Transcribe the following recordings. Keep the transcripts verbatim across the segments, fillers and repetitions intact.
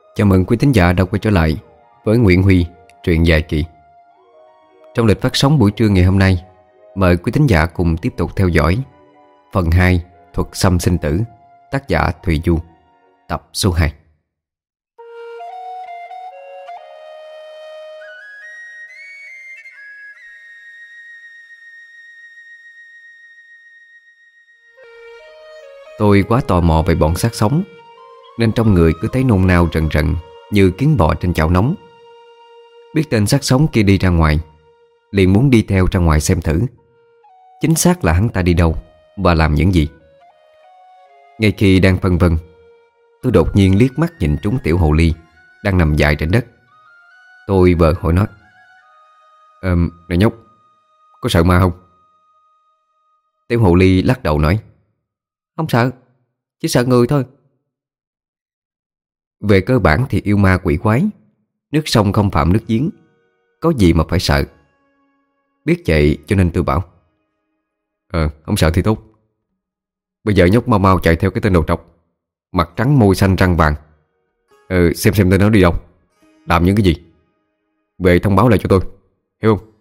Chào mừng quý thính giả đã quay trở lại với Nguyễn Huy, truyện dài kỳ. Trong lịch phát sóng buổi trưa ngày hôm nay, mời quý thính giả cùng tiếp tục theo dõi phần hai Thuật xăm sinh tử, tác giả Thùy Du, tập số hai. Tôi quá tò mò về bọn xác sống, nên trong người cứ thấy nôn nao rần rần như kiến bò trên chảo nóng. Biết tên xác sống kia đi ra ngoài, liền muốn đi theo ra ngoài xem thử chính xác là hắn ta đi đâu và làm những gì. Ngay khi đang phân vân, tôi đột nhiên liếc mắt nhìn trúng tiểu hồ ly đang nằm dài trên đất. Tôi vờ hỏi nó: Ờ, này nhóc, có sợ ma không? Tiểu hồ ly lắc đầu nói: Không sợ, chỉ sợ người thôi. Về cơ bản thì yêu ma quỷ quái, nước sông không phạm nước giếng, có gì mà phải sợ. Biết vậy cho nên tôi bảo: Ờ, không sợ thì tốt. Bây giờ nhóc mau mau chạy theo cái tên đầu trọc, mặt trắng môi xanh răng vàng. Ờ, xem xem tên nó đi đâu, làm những cái gì, về thông báo lại cho tôi, hiểu không?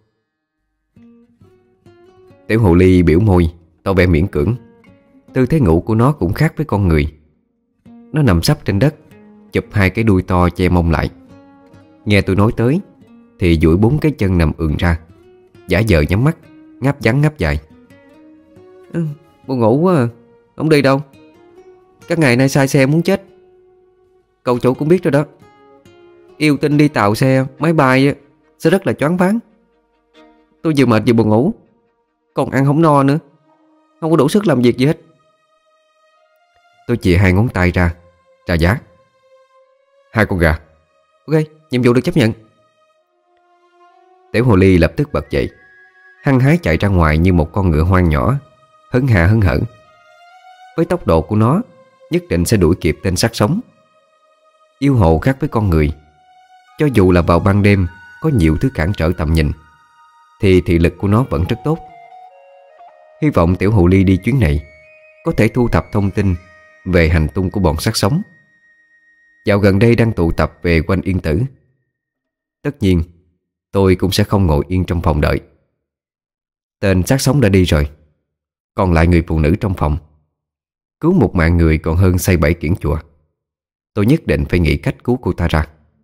Tiểu hồ ly biểu môi, tỏ vẻ miễn cưỡng. Tư thế ngủ của nó cũng khác với con người. Nó nằm sấp trên đất, chụp hai cái đuôi to che mông lại. Nghe tôi nói tới thì duỗi bốn cái chân nằm ườn ra, giả vờ nhắm mắt, ngáp ngắn ngáp dài. Ừ, buồn ngủ quá à, không đi đâu. Các ngày nay sai xe muốn chết. Cậu chủ cũng biết rồi đó, yêu tinh đi tàu xe, máy bay sẽ rất là choáng váng. Tôi vừa mệt vừa buồn ngủ, còn ăn không no nữa, không có đủ sức làm việc gì hết. Tôi chìa hai ngón tay ra, trả giá: Hai con gà. Ok, nhiệm vụ được chấp nhận. Tiểu hồ ly lập tức bật dậy, hăng hái chạy ra ngoài như một con ngựa hoang nhỏ, hớn hả hớn hở. Với tốc độ của nó, nhất định sẽ đuổi kịp tên xác sống. Yêu hồ khác với con người, cho dù là vào ban đêm có nhiều thứ cản trở tầm nhìn, thì thị lực của nó vẫn rất tốt. Hy vọng tiểu hồ ly đi chuyến này có thể thu thập thông tin về hành tung của bọn xác sống. Dạo gần đây đang tụ tập về quanh Yên Tử. Tất nhiên tôi cũng sẽ không ngồi yên trong phòng đợi. Tên xác sống đã đi rồi, còn lại người phụ nữ trong phòng. Cứu một mạng người còn hơn xây bảy kiển chùa. Tôi nhất định phải nghĩ cách cứu cô ta ra.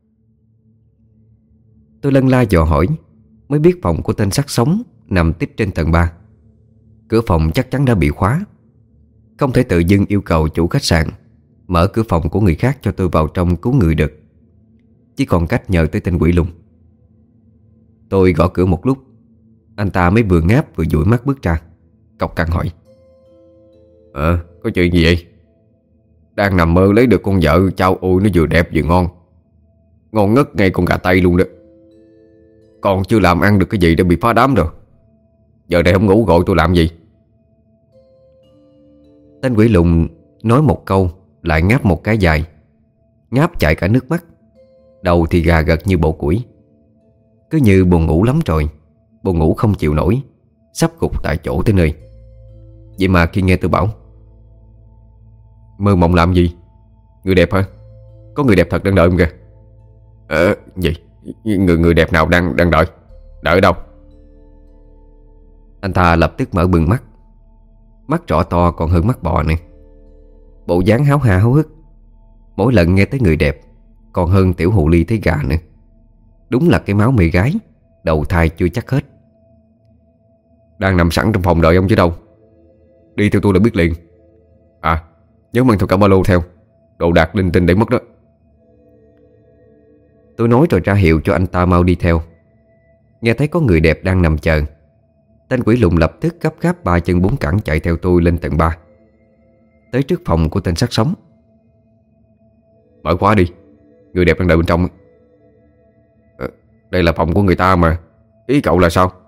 Tôi lân la dò hỏi, mới biết phòng của tên xác sống nằm tiếp trên tầng ba. Cửa phòng chắc chắn đã bị khóa. Không thể tự dưng yêu cầu chủ khách sạn mở cửa phòng của người khác cho tôi vào trong cứu người được. Chỉ còn cách nhờ tới tên quỷ lùn. Tôi gõ cửa một lúc, anh ta mới vừa ngáp vừa dụi mắt bước ra, cộc cằn hỏi: Ờ, có chuyện gì vậy? Đang nằm mơ lấy được con vợ, chao ôi nó vừa đẹp vừa ngon, ngon ngất ngay con gà tây luôn đó. Còn chưa làm ăn được cái gì đã bị phá đám rồi. Giờ này không ngủ gọi tôi làm gì? Tên quỷ lùn nói một câu lại ngáp một cái dài, ngáp chạy cả nước mắt. Đầu thì gà gật như bộ củi. Cứ như buồn ngủ lắm rồi, buồn ngủ không chịu nổi, sắp gục tại chỗ tới nơi. Vậy mà khi nghe tôi bảo: Mơ mộng làm gì? Người đẹp hả? Có người đẹp thật đang đợi em kìa. Ờ, gì? Người người đẹp nào đang đang đợi? Đợi ở đâu? Anh ta lập tức mở bừng mắt. Mắt trỏ to còn hơn mắt bò nữa. Bộ dáng háo hà háo hức. Mỗi lần nghe tới người đẹp còn hơn tiểu hồ ly thấy gà nữa. Đúng là cái máu mê gái, đầu thai chưa chắc hết. Đang nằm sẵn trong phòng đợi ông chứ đâu. Đi theo tôi là biết liền. À, nhớ mang theo cả ba lô theo, đồ đạc linh tinh để mất đó. Tôi nói rồi ra hiệu cho anh ta mau đi theo. Nghe thấy có người đẹp đang nằm chờ, tên quỷ lùn lập tức gấp gáp ba chân bốn cẳng chạy theo tôi lên tầng ba, tới trước phòng của tên xác sống. Mở khóa đi, người đẹp đang đợi bên trong. À, đây là phòng của người ta mà, ý cậu là sao?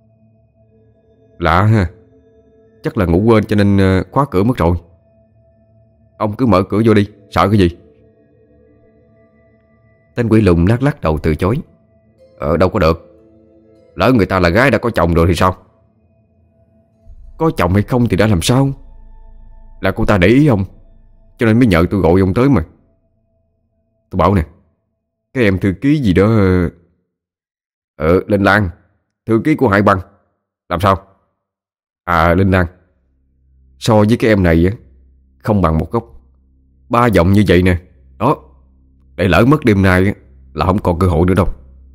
Lạ ha, chắc là ngủ quên cho nên khóa cửa mất rồi. Ông cứ mở cửa vô đi, sợ cái gì? Tên quỷ lùn lắc lắc đầu từ chối. Ờ, đâu có được. Lỡ người ta là gái đã có chồng rồi thì sao? Có chồng hay không thì đã làm sao? Là cô ta để ý ông, cho nên mới nhờ tôi gọi ông tới mà. Tôi bảo nè, Cái em thư ký gì đó. Ờ Linh Lan, thư ký của Hải Băng. Làm sao? À Linh Lan, so với cái em này á, không bằng một góc. Ba giọng như vậy nè. Đó, để lỡ mất đêm nay á, là không còn cơ hội nữa đâu.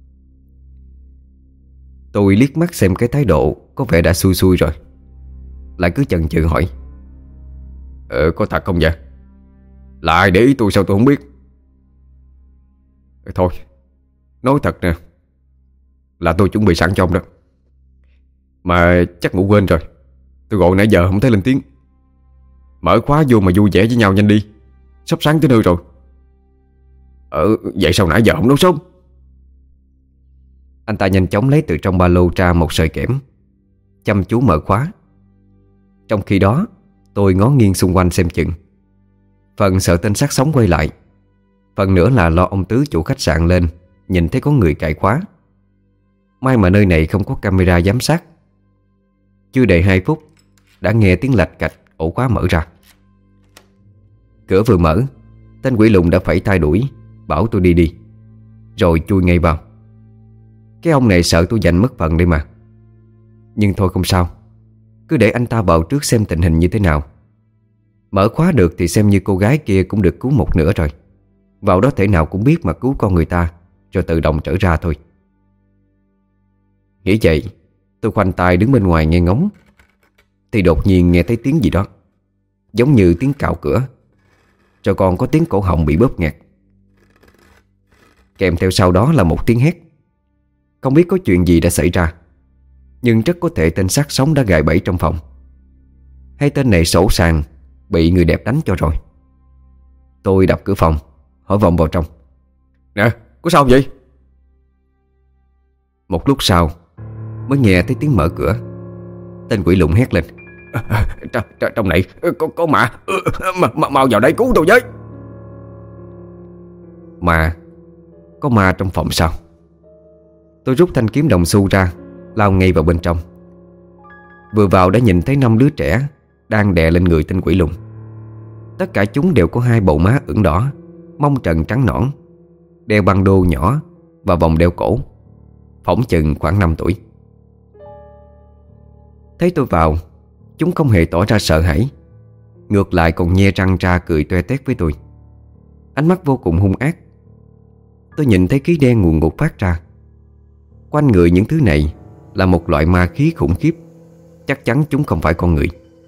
Tôi liếc mắt xem cái thái độ có vẻ đã xui xui rồi, lại cứ chần chừ hỏi: Ờ có thật không vậy? Là ai để ý tôi sao tôi không biết? Thôi, nói thật nè, là tôi chuẩn bị sẵn cho ông đó. Mà chắc ngủ quên rồi. Tôi gọi nãy giờ không thấy lên tiếng. Mở khóa vô mà vui vẻ với nhau nhanh đi, sắp sáng tới nơi rồi. Ờ vậy sao nãy giờ không nấu sớm? Anh ta nhanh chóng lấy từ trong ba lô ra một sợi kẽm, chăm chú mở khóa. Trong khi đó tôi ngó nghiêng xung quanh xem chừng. Phần sợ tên sát sống quay lại, phần nữa là lo ông Tứ chủ khách sạn lên nhìn thấy có người cài khóa. May mà nơi này không có camera giám sát. Chưa đầy hai phút đã nghe tiếng lạch cạch ổ khóa mở ra. Cửa vừa mở, tên quỷ lùn đã phẩy tay đuổi, bảo tôi đi đi, rồi chui ngay vào. Cái ông này sợ tôi giành mất phần đây mà. Nhưng thôi không sao, cứ để anh ta vào trước xem tình hình như thế nào. Mở khóa được thì xem như cô gái kia cũng được cứu một nửa rồi. Vào đó thể nào cũng biết mà cứu con người ta, rồi tự động trở ra thôi. Nghĩ vậy, tôi khoanh tay đứng bên ngoài nghe ngóng, thì đột nhiên nghe thấy tiếng gì đó, giống như tiếng cào cửa, rồi còn có tiếng cổ họng bị bóp nghẹt. Kèm theo sau đó là một tiếng hét. Không biết có chuyện gì đã xảy ra, nhưng rất có thể tên sát sống đã gài bẫy trong phòng, hay tên này sổ sàng bị người đẹp đánh cho rồi. Tôi đập cửa phòng, hỏi vọng vào trong: Nè, có sao vậy? Một lúc sau mới nghe thấy tiếng mở cửa. Tên quỷ lùn hét lên: à, à, tr Trong này có, có ma, ma mau vào đây cứu tôi với. Ma? Có ma trong phòng sao? Tôi rút thanh kiếm đồng xu ra, lao ngay vào bên trong. Vừa vào đã nhìn thấy năm đứa trẻ đang đè lên người tên quỷ lùn. Tất cả chúng đều có hai bầu má ửng đỏ, mông trần trắng nõn, đeo băng đô nhỏ và vòng đeo cổ, phỏng chừng khoảng năm tuổi. Thấy tôi vào, chúng không hề tỏ ra sợ hãi, ngược lại còn nhe răng ra cười toe toét với tôi. Ánh mắt vô cùng hung ác. Tôi nhìn thấy khí đen nguồn ngụt phát ra. Quanh người những thứ này là một loại ma khí khủng khiếp. Chắc chắn chúng không phải con người.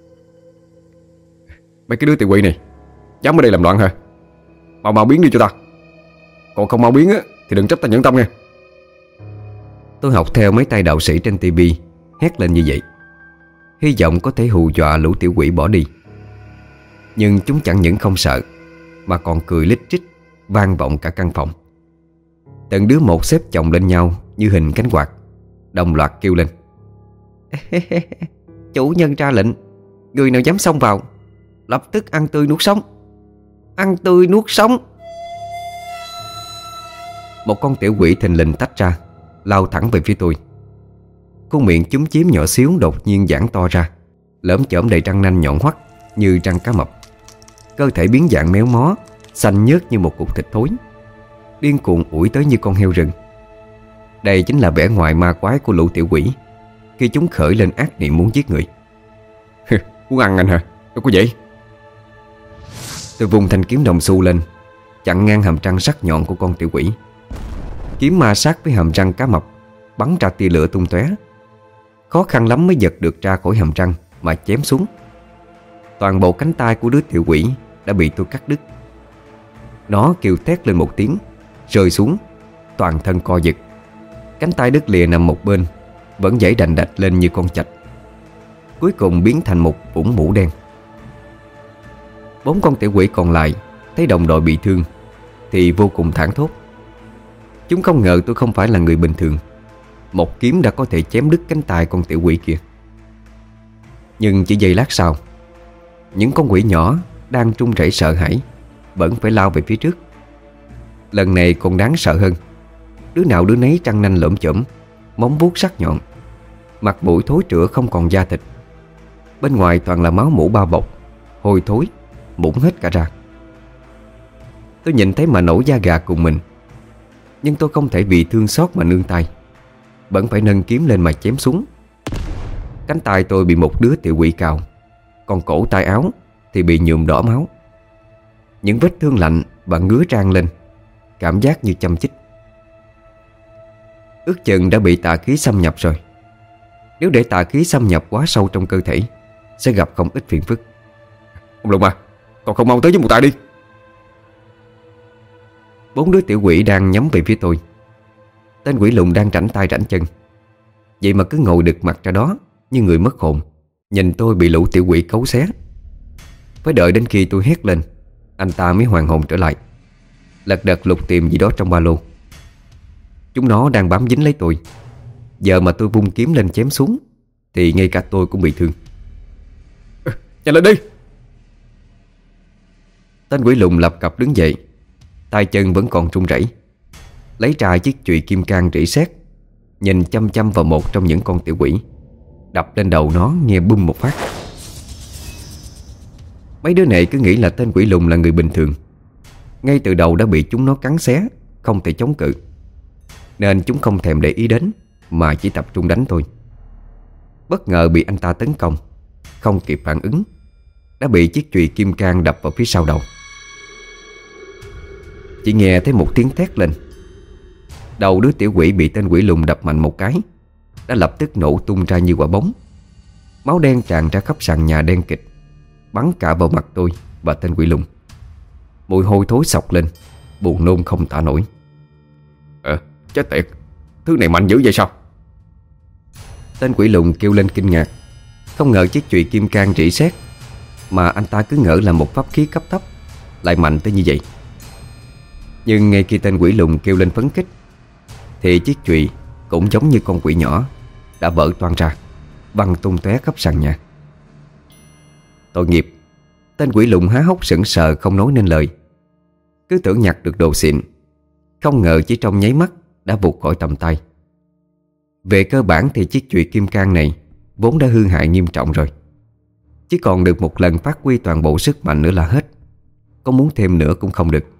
Mấy cái đứa tiểu quỷ này dám ở đây làm loạn hả? Mau mau biến đi cho ta. Còn không mau biến á thì đừng trách ta nhẫn tâm nha. Tôi học theo mấy tay đạo sĩ trên tivi hét lên như vậy, hy vọng có thể hù dọa lũ tiểu quỷ bỏ đi. Nhưng chúng chẳng những không sợ, mà còn cười lít trích, vang vọng cả căn phòng. Từng đứa một xếp chồng lên nhau như hình cánh quạt, đồng loạt kêu lên: Chủ nhân ra lệnh, người nào dám xông vào lập tức ăn tươi nuốt sống. Ăn tươi nuốt sống. Một con tiểu quỷ thình lình tách ra, lao thẳng về phía tôi. Con miệng chúm chím nhỏ xíu đột nhiên giãn to ra, lởm chởm đầy răng nanh nhọn hoắt như răng cá mập. Cơ thể biến dạng méo mó, xanh nhớt như một cục thịt thối, điên cuồng ủi tới như con heo rừng. Đây chính là vẻ ngoài ma quái của lũ tiểu quỷ khi chúng khởi lên ác niệm muốn giết người. Muốn ăn anh hả? Đâu có vậy. Tôi vùng thanh kiếm đồng xu lên, chặn ngang hàm răng sắc nhọn của con tiểu quỷ. Kiếm ma sát với hàm răng cá mập, bắn ra tia lửa tung tóe. Khó khăn lắm mới giật được ra khỏi hàm răng mà chém xuống. Toàn bộ cánh tay của đứa tiểu quỷ đã bị tôi cắt đứt. Nó kêu thét lên một tiếng, rơi xuống, toàn thân co giật. Cánh tay đứt lìa nằm một bên, vẫn giãy đành đạch lên như con chạch, cuối cùng biến thành một vũng mũ đen. Bốn con tiểu quỷ còn lại thấy đồng đội bị thương thì vô cùng thảng thốt. Chúng không ngờ tôi không phải là người bình thường, một kiếm đã có thể chém đứt cánh tay con tiểu quỷ kia. Nhưng chỉ giây lát sau, những con quỷ nhỏ đang run rẩy sợ hãi vẫn phải lao về phía trước. Lần này còn đáng sợ hơn. Đứa nào đứa nấy răng nanh lởm chởm, móng vuốt sắc nhọn, mặt mũi thối rữa không còn da thịt. Bên ngoài toàn là máu mủ bao bọc, hôi thối, mũng hết cả ra. Tôi nhìn thấy mà nổi da gà cùng mình. Nhưng tôi không thể vì thương xót mà nương tay, vẫn phải nâng kiếm lên mà chém xuống. Cánh tay tôi bị một đứa tiểu quỷ cào, còn cổ tay áo thì bị nhuộm đỏ máu. Những vết thương lạnh và ngứa rang lên, cảm giác như châm chích. Ước chừng đã bị tà khí xâm nhập rồi. Nếu để tà khí xâm nhập quá sâu trong cơ thể, sẽ gặp không ít phiền phức. Ông Lùng à, còn không mau tới với một tay đi. Bốn đứa tiểu quỷ đang nhắm về phía tôi. Tên quỷ lùn đang rảnh tay rảnh chân, vậy mà cứ ngồi đực mặt ra đó như người mất hồn, nhìn tôi bị lũ tiểu quỷ cấu xé. Phải đợi đến khi tôi hét lên, anh ta mới hoàn hồn trở lại, lật đật lục tìm gì đó trong ba lô. Chúng nó đang bám dính lấy tôi. Giờ mà tôi vung kiếm lên chém xuống thì ngay cả tôi cũng bị thương. Nhanh lên đi. Tên quỷ lùn lập cập đứng dậy, tay chân vẫn còn run rẩy, lấy ra chiếc chùy kim cang rỉ sét, nhìn chăm chăm vào một trong những con tiểu quỷ, đập lên đầu nó nghe bum một phát. Mấy đứa này cứ nghĩ là tên quỷ lùn là người bình thường, ngay từ đầu đã bị chúng nó cắn xé, không thể chống cự, nên chúng không thèm để ý đến, mà chỉ tập trung đánh tôi. Bất ngờ bị anh ta tấn công, không kịp phản ứng, đã bị chiếc chùy kim cang đập vào phía sau đầu. Chỉ nghe thấy một tiếng thét lên. Đầu đứa tiểu quỷ bị tên quỷ lùn đập mạnh một cái đã lập tức nổ tung ra như quả bóng. Máu đen tràn ra khắp sàn nhà đen kịt, bắn cả vào mặt tôi và tên quỷ lùn. Mùi hôi thối xộc lên, buồn nôn không tả nổi. Ờ, chết tiệt, thứ này mạnh dữ vậy sao? Tên quỷ lùn kêu lên kinh ngạc, không ngờ chiếc chùy kim cang rỉ sét mà anh ta cứ ngỡ là một pháp khí cấp thấp lại mạnh tới như vậy. Nhưng ngay khi tên quỷ lùn kêu lên phấn khích thì chiếc chùy cũng giống như con quỷ nhỏ đã vỡ toang ra, văng tung tóe khắp sàn nhà. Tội nghiệp, tên quỷ lùn há hốc sững sờ không nói nên lời. Cứ tưởng nhặt được đồ xịn, không ngờ chỉ trong nháy mắt đã vụt khỏi tầm tay. Về cơ bản thì chiếc chùy kim cang này vốn đã hư hại nghiêm trọng rồi, chỉ còn được một lần phát huy toàn bộ sức mạnh nữa là hết. Có muốn thêm nữa cũng không được.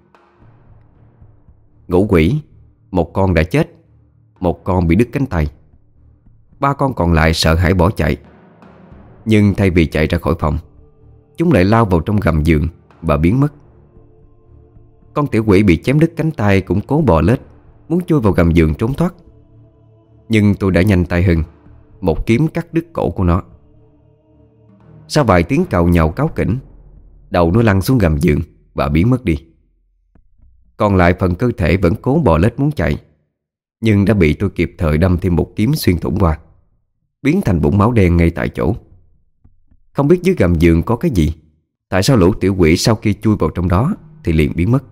Ngũ quỷ, một con đã chết, một con bị đứt cánh tay. Ba con còn lại sợ hãi bỏ chạy. Nhưng thay vì chạy ra khỏi phòng, chúng lại lao vào trong gầm giường và biến mất. Con tiểu quỷ bị chém đứt cánh tay cũng cố bò lết, muốn chui vào gầm giường trốn thoát. Nhưng tôi đã nhanh tay hơn, một kiếm cắt đứt cổ của nó. Sau vài tiếng càu nhàu cáu kỉnh, đầu nó lăn xuống gầm giường và biến mất đi. Còn lại phần cơ thể vẫn cố bò lết muốn chạy, nhưng đã bị tôi kịp thời đâm thêm một kiếm xuyên thủng qua, biến thành vũng máu đen ngay tại chỗ. Không biết dưới gầm giường có cái gì, tại sao lũ tiểu quỷ sau khi chui vào trong đó thì liền biến mất.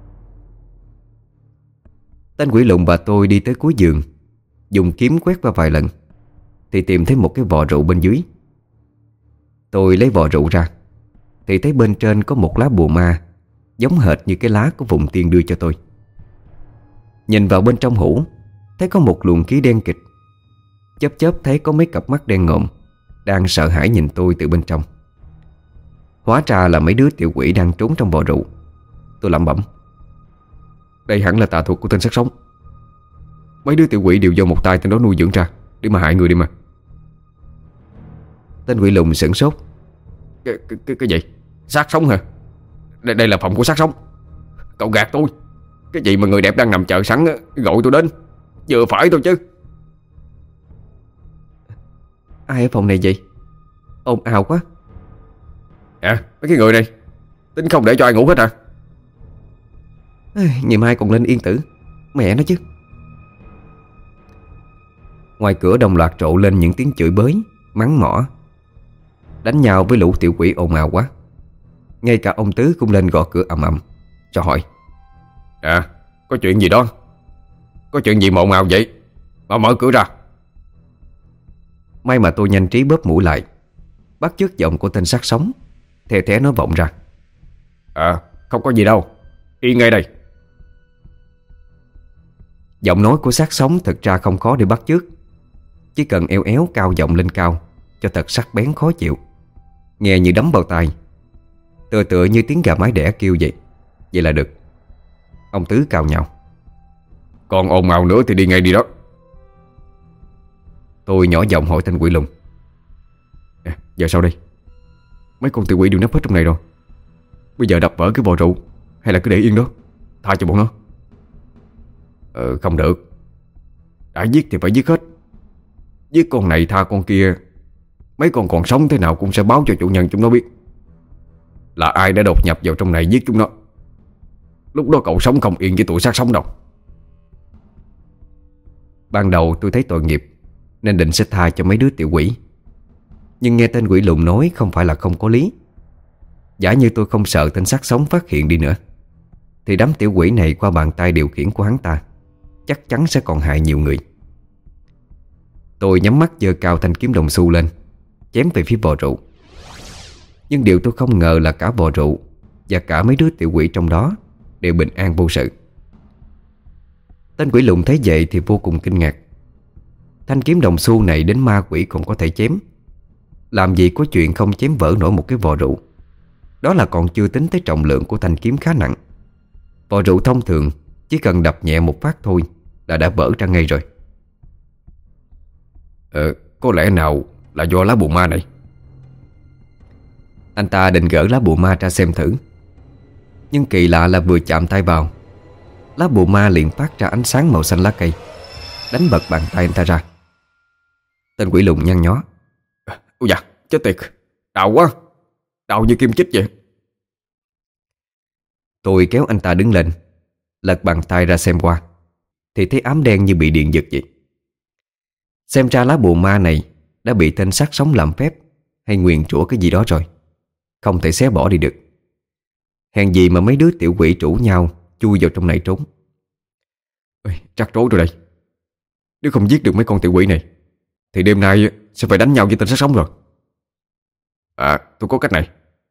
Tên quỷ lùn và tôi đi tới cuối giường, dùng kiếm quét qua vài lần thì tìm thấy một cái vò rượu bên dưới. Tôi lấy vò rượu ra thì thấy bên trên có một lá bùa ma, giống hệt như cái lá của vùng tiên đưa cho tôi. Nhìn vào bên trong hũ, thấy có một luồng khí đen kịt. Chớp chớp thấy có mấy cặp mắt đen ngòm đang sợ hãi nhìn tôi từ bên trong. Hóa ra là mấy đứa tiểu quỷ đang trốn trong vò rượu. Tôi lẩm bẩm, đây hẳn là tà thuật của tên sát sống. Mấy đứa tiểu quỷ đều do một tay tên đó nuôi dưỡng ra để mà hại người đi mà. Tên quỷ lùn sửng sốt. Cái, cái, cái, cái gì? Xác sống hả? Đây, đây là phòng của xác sống. Cậu gạt tôi. Cái gì mà người đẹp đang nằm chờ sẵn gọi tôi đến, vừa phải thôi chứ. Ai ở phòng này vậy? Ồn ào quá. À, mấy cái người này tính không để cho ai ngủ hết à? Ngày mai còn lên yên tử, mẹ nó chứ. Ngoài cửa đồng loạt trộ lên những tiếng chửi bới, mắng mỏ, đánh nhau với lũ tiểu quỷ ồn ào quá. Ngay cả ông Tứ cũng lên gõ cửa ầm ầm, cho hỏi, à, có chuyện gì đó? Có chuyện gì mà ồn ào vậy? Mà mở cửa ra. May mà tôi nhanh trí bóp mũi lại, bắt chước giọng của tên sát sống, thè thé nó vọng ra, À, không có gì đâu, yên ngay đây. Giọng nói của xác sống thật ra không khó để bắt chước. Chỉ cần eo éo cao giọng lên cao cho thật sắc bén khó chịu, nghe như đấm vào tai, tựa tựa như tiếng gà mái đẻ kêu vậy. Vậy là được. Ông Tứ cào nhào, Còn ồn ào nữa thì đi ngay đi đó. Tôi nhỏ giọng hỏi tên quỷ lùn. À, giờ sao đây? Mấy con tiểu quỷ đều nấp hết trong này rồi. Bây giờ đập vỡ cái vò rượu hay là cứ để yên đó, tha cho bọn nó? Ờ không được. Đã giết thì phải giết hết. Giết con này tha con kia, mấy con còn sống thế nào cũng sẽ báo cho chủ nhân chúng nó biết là ai đã đột nhập vào trong này giết chúng nó. Lúc đó cậu sống không yên với tụi xác sống đâu. Ban đầu tôi thấy tội nghiệp nên định sẽ tha cho mấy đứa tiểu quỷ. Nhưng nghe tên quỷ lùn nói không phải là không có lý. Giả như tôi không sợ tên xác sống phát hiện đi nữa, thì đám tiểu quỷ này qua bàn tay điều khiển của hắn ta chắc chắn sẽ còn hại nhiều người. Tôi nhắm mắt giơ cao thanh kiếm đồng xu lên, chém về phía vò rượu. Nhưng điều tôi không ngờ là cả vò rượu và cả mấy đứa tiểu quỷ trong đó đều bình an vô sự. Tên quỷ lùn thấy vậy thì vô cùng kinh ngạc. Thanh kiếm đồng xu này đến ma quỷ còn có thể chém, làm gì có chuyện không chém vỡ nổi một cái vò rượu. Đó là còn chưa tính tới trọng lượng của thanh kiếm khá nặng. Vò rượu thông thường chỉ cần đập nhẹ một phát thôi là đã vỡ ra ngay rồi. Ờ, có lẽ nào là do lá bùa ma này? Anh ta định gỡ lá bùa ma ra xem thử. Nhưng kỳ lạ là vừa chạm tay vào, lá bùa ma liền phát ra ánh sáng màu xanh lá cây, đánh bật bàn tay anh ta ra. Tên quỷ lùn nhăn nhó. Ôi da, chết tiệt, đau quá, đau như kim chích vậy. Tôi kéo anh ta đứng lên, lật bàn tay ra xem qua, thì thấy ám đen như bị điện giật vậy. Xem ra lá bùa ma này đã bị tên xác sống làm phép hay nguyền rủa cái gì đó rồi, không thể xé bỏ đi được. Hèn gì mà mấy đứa tiểu quỷ rủ nhau chui vào trong này trốn. Ôi, chắc rối rồi đây. Nếu không giết được mấy con tiểu quỷ này thì đêm nay sẽ phải đánh nhau với tên xác sống rồi. À, tôi có cách này.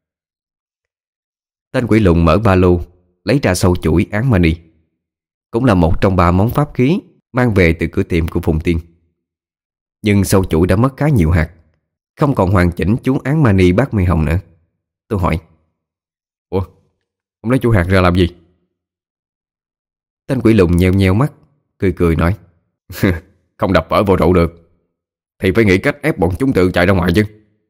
Tên quỷ lùn mở ba lô, lấy ra sâu chuỗi án mani, cũng là một trong ba món pháp khí mang về từ cửa tiệm của Phùng Tiên. Nhưng sâu chuỗi đã mất khá nhiều hạt, không còn hoàn chỉnh chú án mani bát mi hồng nữa. Tôi hỏi: Ủa, ông lấy chú hạt ra làm gì? Tên quỷ lùn nheo nheo mắt, cười cười nói: Không đập vỡ vò rượu được thì phải nghĩ cách ép bọn chúng tự chạy ra ngoài chứ.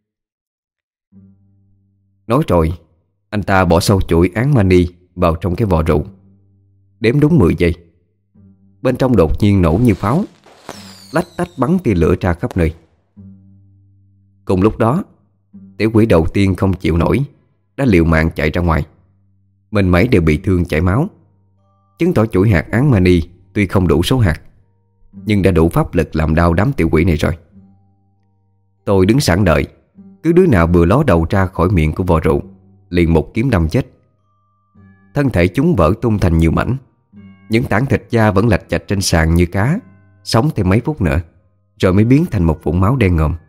Nói rồi, anh ta bỏ sâu chuỗi án mani vào trong cái vò rượu, đếm đúng mười giây. Bên trong đột nhiên nổ như pháo, lách tách bắn tia lửa ra khắp nơi. Cùng lúc đó, tiểu quỷ đầu tiên không chịu nổi đã liều mạng chạy ra ngoài. Mình mấy đều bị thương chảy máu, chứng tỏ chuỗi hạt án mani tuy không đủ số hạt nhưng đã đủ pháp lực làm đau đám tiểu quỷ này rồi. Tôi đứng sẵn đợi, cứ đứa nào vừa ló đầu ra khỏi miệng của vò rượu liền một kiếm đâm chết. Thân thể chúng vỡ tung thành nhiều mảnh, những tảng thịt da vẫn lạch chạch trên sàn như cá, sống thêm mấy phút nữa rồi mới biến thành một vũng máu đen ngòm.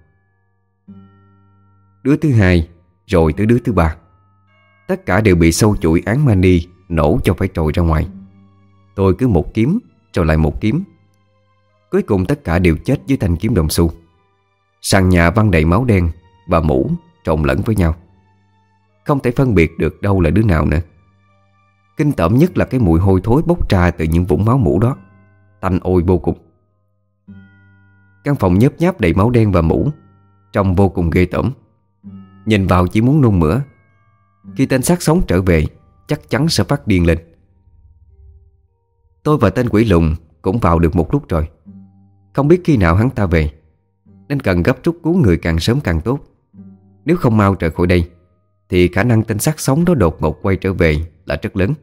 Đứa thứ hai, rồi tới đứa thứ ba, tất cả đều bị sâu chuỗi án mani nổ cho phải trồi ra ngoài. Tôi cứ một kiếm rồi lại một kiếm. Cuối cùng tất cả đều chết dưới thanh kiếm đồng xu. Sàn nhà văng đầy máu đen và mũ trộn lẫn với nhau, không thể phân biệt được đâu là đứa nào nữa. Kinh tởm nhất là cái mùi hôi thối bốc ra từ những vũng máu mũ đó, tanh ôi vô cùng. Căn phòng nhớp nháp đầy máu đen và mũ, trông vô cùng ghê tởm. Nhìn vào chỉ muốn nôn mửa. Khi tên xác sống trở về chắc chắn sẽ phát điên lên. Tôi và tên quỷ lùn cũng vào được một lúc rồi. Không biết khi nào hắn ta về, nên cần gấp rút cứu người càng sớm càng tốt. Nếu không mau rời khỏi đây thì khả năng tên xác sống đó đột ngột quay trở về là rất lớn.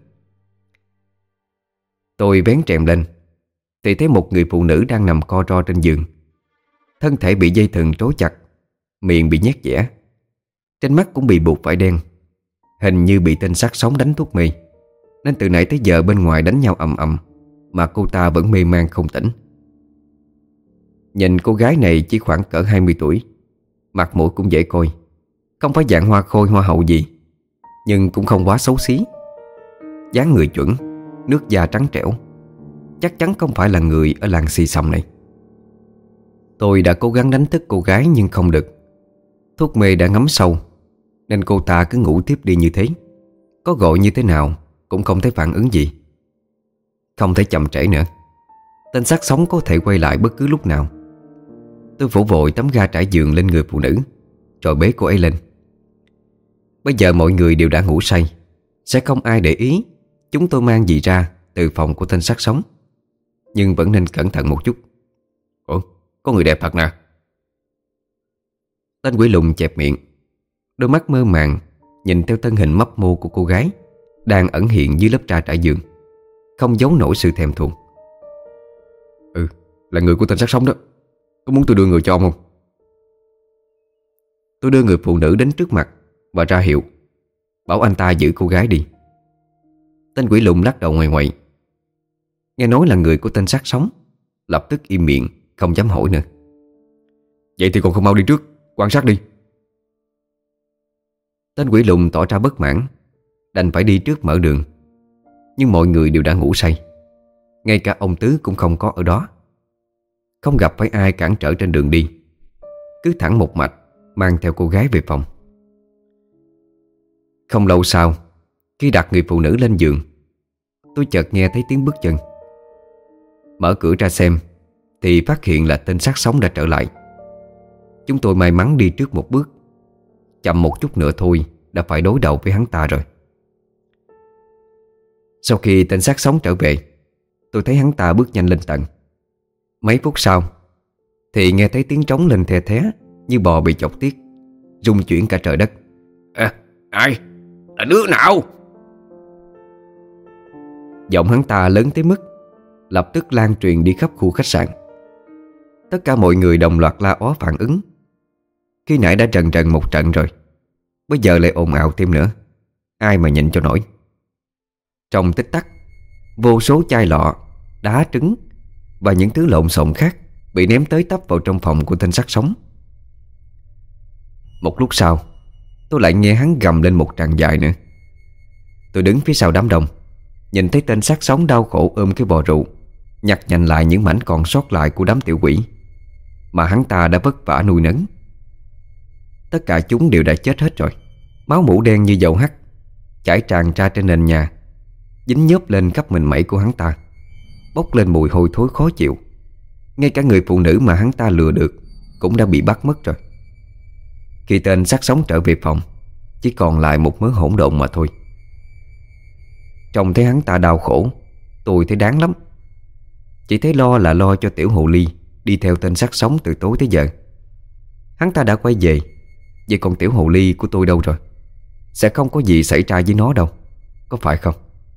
Tôi vén rèm lên thì thấy một người phụ nữ đang nằm co ro trên giường. Thân thể bị dây thừng trói chặt, miệng bị nhét dẻ, trên mắt cũng bị buộc vải đen. Hình như bị tên xác sống đánh thuốc mê, nên từ nãy tới giờ bên ngoài đánh nhau ầm ầm mà cô ta vẫn mê man không tỉnh. Nhìn cô gái này chỉ khoảng cỡ hai mươi tuổi, mặt mũi cũng dễ coi, không phải dạng hoa khôi hoa hậu gì, nhưng cũng không quá xấu xí. Dáng người chuẩn, nước da trắng trẻo, chắc chắn không phải là người ở làng xì xầm này. Tôi đã cố gắng đánh thức cô gái nhưng không được. Thuốc mê đã ngấm sâu nên cô ta cứ ngủ tiếp đi như thế. Có gọi như thế nào cũng không thấy phản ứng gì. Không thể chậm trễ nữa, Tên xác sống có thể quay lại bất cứ lúc nào. Tôi phủ vội tấm ga trải giường lên người phụ nữ, rồi bế cô ấy lên. Bây giờ mọi người đều đã ngủ say, sẽ không ai để ý chúng tôi mang gì ra từ phòng của tên xác sống. Nhưng vẫn nên cẩn thận một chút. Ủa, có người đẹp thật nè. Tên quỷ lùn chẹp miệng, đôi mắt mơ màng nhìn theo thân hình mấp mô của cô gái đang ẩn hiện dưới lớp da trải giường, không giấu nổi sự thèm thuồng. Ừ, là người của tên xác sống đó. Có muốn tôi đưa người cho ông không? Tôi đưa người phụ nữ đến trước mặt và ra hiệu, bảo anh ta giữ cô gái đi. Tên quỷ lùn lắc đầu ngoài ngoại. Nghe nói là người của tên xác sống, lập tức im miệng, không dám hỏi nữa. Vậy thì còn không mau đi trước, quan sát đi. Tên quỷ lùn tỏ ra bất mãn, đành phải đi trước mở đường. Nhưng mọi người đều đã ngủ say, ngay cả ông Tứ cũng không có ở đó. Không gặp phải ai cản trở trên đường đi, cứ thẳng một mạch mang theo cô gái về phòng. Không lâu sau, khi đặt người phụ nữ lên giường, tôi chợt nghe thấy tiếng bước chân. Mở cửa ra xem thì phát hiện là tên xác sống đã trở lại. Chúng tôi may mắn đi trước một bước, chậm một chút nữa thôi đã phải đối đầu với hắn ta rồi. Sau khi tên xác sống trở về, tôi thấy hắn ta bước nhanh lên tầng. Mấy phút sau thì nghe thấy tiếng trống lên the thé như bò bị chọc tiết, rung chuyển cả trời đất. À, ai? Là đứa nào? Giọng hắn ta lớn tới mức lập tức lan truyền đi khắp khu khách sạn. Tất cả mọi người đồng loạt la ó phản ứng. Khi nãy đã trần trần một trận rồi, bây giờ lại ồn ào thêm nữa, ai mà nhịn cho nổi. Trong tích tắc, vô số chai lọ, đá trứng và những thứ lộn xộn khác bị ném tới tấp vào trong phòng của tên xác sống. Một lúc sau, tôi lại nghe hắn gầm lên một tràng dài nữa. Tôi đứng phía sau đám đông, nhìn thấy tên xác sống đau khổ ôm cái bò rượu, nhặt nhạnh lại những mảnh còn sót lại của đám tiểu quỷ mà hắn ta đã vất vả nuôi nấng. Tất cả chúng đều đã chết hết rồi. Máu mủ đen như dầu hắt chảy tràn ra trên nền nhà, dính nhớp lên khắp mình mẩy của hắn ta, bốc lên mùi hôi thối khó chịu. Ngay cả người phụ nữ mà hắn ta lừa được cũng đã bị bắt mất rồi. Khi tên xác sống trở về phòng, chỉ còn lại một mớ hỗn độn mà thôi. Trông thấy hắn ta đau khổ, tôi thấy đáng lắm. Chỉ thấy lo là lo cho tiểu hồ ly đi theo tên xác sống từ tối tới giờ. Hắn ta đã quay về, vậy còn tiểu hồ ly của tôi đâu rồi? Sẽ không có gì xảy ra với nó đâu, có phải không?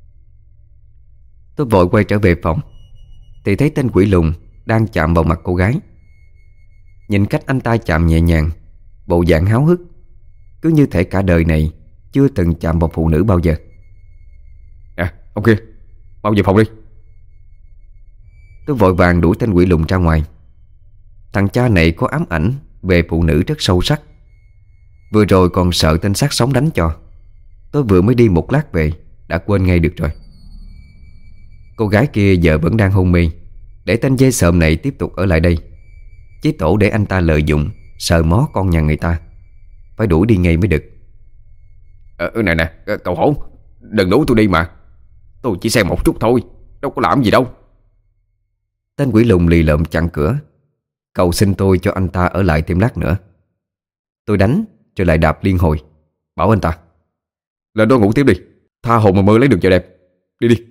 Tôi vội quay trở về phòng thì thấy tên quỷ lùn đang chạm vào mặt cô gái. Nhìn cách anh ta chạm nhẹ nhàng, bộ dạng háo hức, cứ như thể cả đời này chưa từng chạm vào phụ nữ bao giờ. À, ông kia, mau về phòng đi. Tôi vội vàng đuổi tên quỷ lùn ra ngoài. Thằng cha này có ám ảnh về phụ nữ rất sâu sắc. Vừa rồi còn sợ tên xác sống đánh cho. Tôi vừa mới đi một lát về đã quên ngay được rồi. Cô gái kia giờ vẫn đang hôn mê, để tên dê sợm này tiếp tục ở lại đây, chí tổ để anh ta lợi dụng sờ mó con nhà người ta. Phải đuổi đi ngay mới được. Ờ, nè nè, cậu hổn, đừng đuổi tôi đi mà. Tôi chỉ xem một chút thôi, đâu có làm gì đâu. Tên quỷ lùn lì lợm chặn cửa, cầu xin tôi cho anh ta ở lại thêm lát nữa. Tôi đánh rồi lại đạp liên hồi, bảo anh ta: lên đó ngủ tiếp đi, tha hồ mà mơ lấy được vợ đẹp. Đi đi.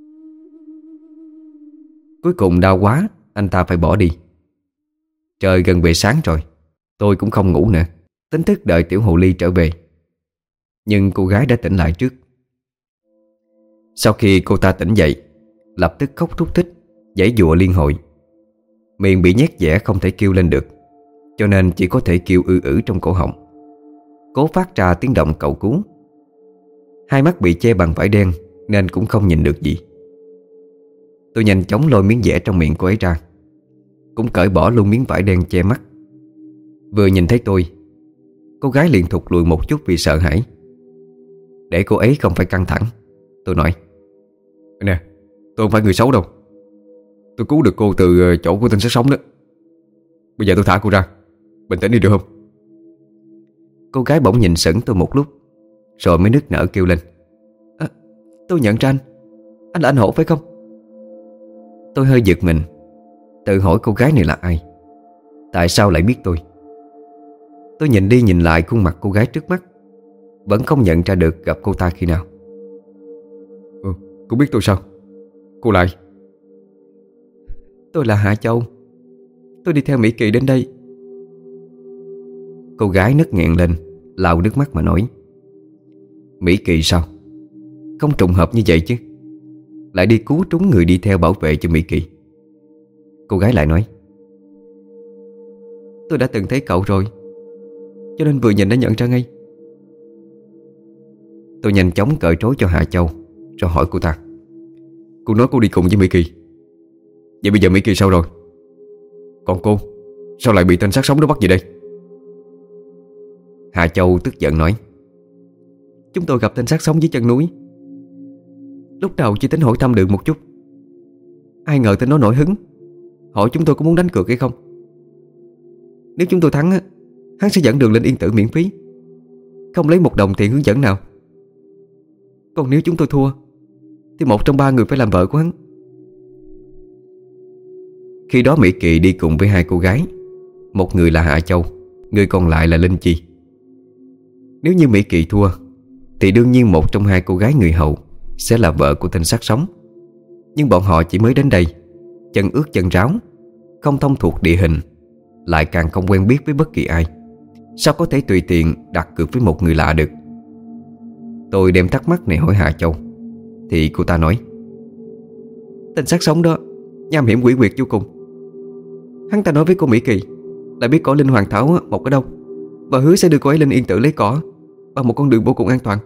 Cuối cùng đau quá, anh ta phải bỏ đi. Trời gần về sáng rồi, tôi cũng không ngủ nữa, tính thức đợi tiểu hồ ly trở về. Nhưng cô gái đã tỉnh lại trước. Sau khi cô ta tỉnh dậy, lập tức khóc thút thít, giãy giụa liên hồi. Miệng bị nhét dẻ không thể kêu lên được, cho nên chỉ có thể kêu ư ử trong cổ họng, cố phát ra tiếng động cầu cứu. Hai mắt bị che bằng vải đen nên cũng không nhìn được gì. Tôi nhanh chóng lôi miếng dẻ trong miệng cô ấy ra, cũng cởi bỏ luôn miếng vải đen che mắt. Vừa nhìn thấy tôi, cô gái liền thụt lùi một chút vì sợ hãi. Để cô ấy không phải căng thẳng, tôi nói: nè, tôi không phải người xấu đâu. Tôi cứu được cô từ chỗ của tên xác sống đó. Bây giờ tôi thả cô ra, bình tĩnh đi được không? Cô gái bỗng nhìn sững tôi một lúc, rồi mới nức nở kêu lên: à, tôi nhận ra anh Anh là anh Hổ phải không? Tôi hơi giật mình, tự hỏi cô gái này là ai, tại sao lại biết tôi. Tôi nhìn đi nhìn lại khuôn mặt cô gái trước mắt, vẫn không nhận ra được gặp cô ta khi nào. Ừ, cô biết tôi sao? Cô lại? Tôi là Hạ Châu. Tôi đi theo Mỹ Kỳ đến đây. Cô gái nấc nghẹn lên, lau nước mắt mà nói. Mỹ Kỳ sao? Không trùng hợp như vậy chứ, lại đi cứu trúng người đi theo bảo vệ cho Mỹ Kỳ. Cô gái lại nói. Tôi đã từng thấy cậu rồi, cho nên vừa nhìn đã nhận ra ngay. Tôi nhanh chóng cởi trói cho Hạ Châu, rồi hỏi cô ta. Cô nói cô đi cùng với Mỹ Kỳ, vậy bây giờ Mỹ Kỳ sao rồi? Còn cô, sao lại bị tên sát sống đó bắt về đây? Hạ Châu tức giận nói. Chúng tôi gặp tên sát sống dưới chân núi. Lúc đầu chỉ tính hỏi thăm được một chút, ai ngờ tên nó nổi hứng, hỏi chúng tôi có muốn đánh cược hay không. Nếu chúng tôi thắng, hắn sẽ dẫn đường lên Yên Tử miễn phí, không lấy một đồng tiền hướng dẫn nào. Còn nếu chúng tôi thua thì một trong ba người phải làm vợ của hắn. Khi đó Mỹ Kỳ đi cùng với hai cô gái, một người là Hạ Châu, người còn lại là Linh Chi. Nếu như Mỹ Kỳ thua thì đương nhiên một trong hai cô gái người hầu sẽ là vợ của tên sát sống. Nhưng bọn họ chỉ mới đến đây, chân ướt chân ráo, không thông thuộc địa hình, lại càng không quen biết với bất kỳ ai, sao có thể tùy tiện đặt cược với một người lạ được. Tôi đem thắc mắc này hỏi Hạ Châu, thì cô ta nói. Tên sát sống đó nham hiểm quỷ quyệt vô cùng. Hắn ta nói với cô Mỹ Kỳ là biết cỏ linh hoàng thảo mọc ở đâu, và hứa sẽ đưa cô ấy lên Yên Tử lấy cỏ bằng một con đường vô cùng an toàn.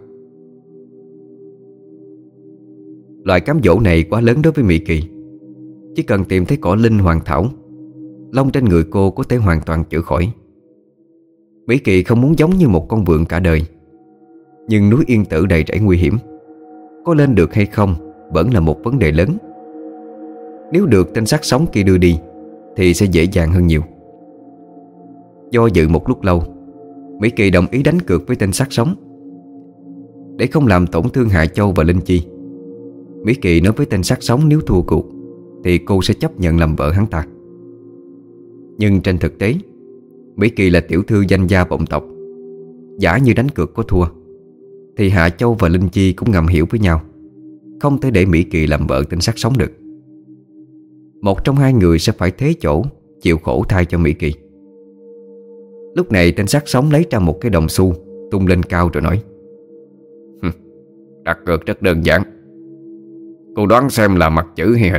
Loại cám dỗ này quá lớn đối với Mỹ Kỳ. Chỉ cần tìm thấy cỏ linh hoàng thảo, lông trên người cô có thể hoàn toàn chữa khỏi. Mỹ Kỳ không muốn giống như một con vượn cả đời, nhưng núi Yên Tử đầy rẫy nguy hiểm, có lên được hay không vẫn là một vấn đề lớn. Nếu được tên sát sống kia đưa đi thì sẽ dễ dàng hơn nhiều. Do dự một lúc lâu, Mỹ Kỳ đồng ý đánh cược với tên sát sống. Để không làm tổn thương Hạ Châu và Linh Chi, Mỹ Kỳ nói với tên sát sống nếu thua cuộc thì cô sẽ chấp nhận làm vợ hắn ta. Nhưng trên thực tế, Mỹ Kỳ là tiểu thư danh gia vọng tộc. Giả như đánh cược có thua thì Hạ Châu và Linh Chi cũng ngầm hiểu với nhau, không thể để Mỹ Kỳ làm vợ tên sát sống được. Một trong hai người sẽ phải thế chỗ chịu khổ thay cho Mỹ Kỳ. Lúc này tên sát sống lấy ra một cái đồng xu, tung lên cao rồi nói. Đặt cược rất đơn giản. Cô đoán xem là mặt chữ hay hình?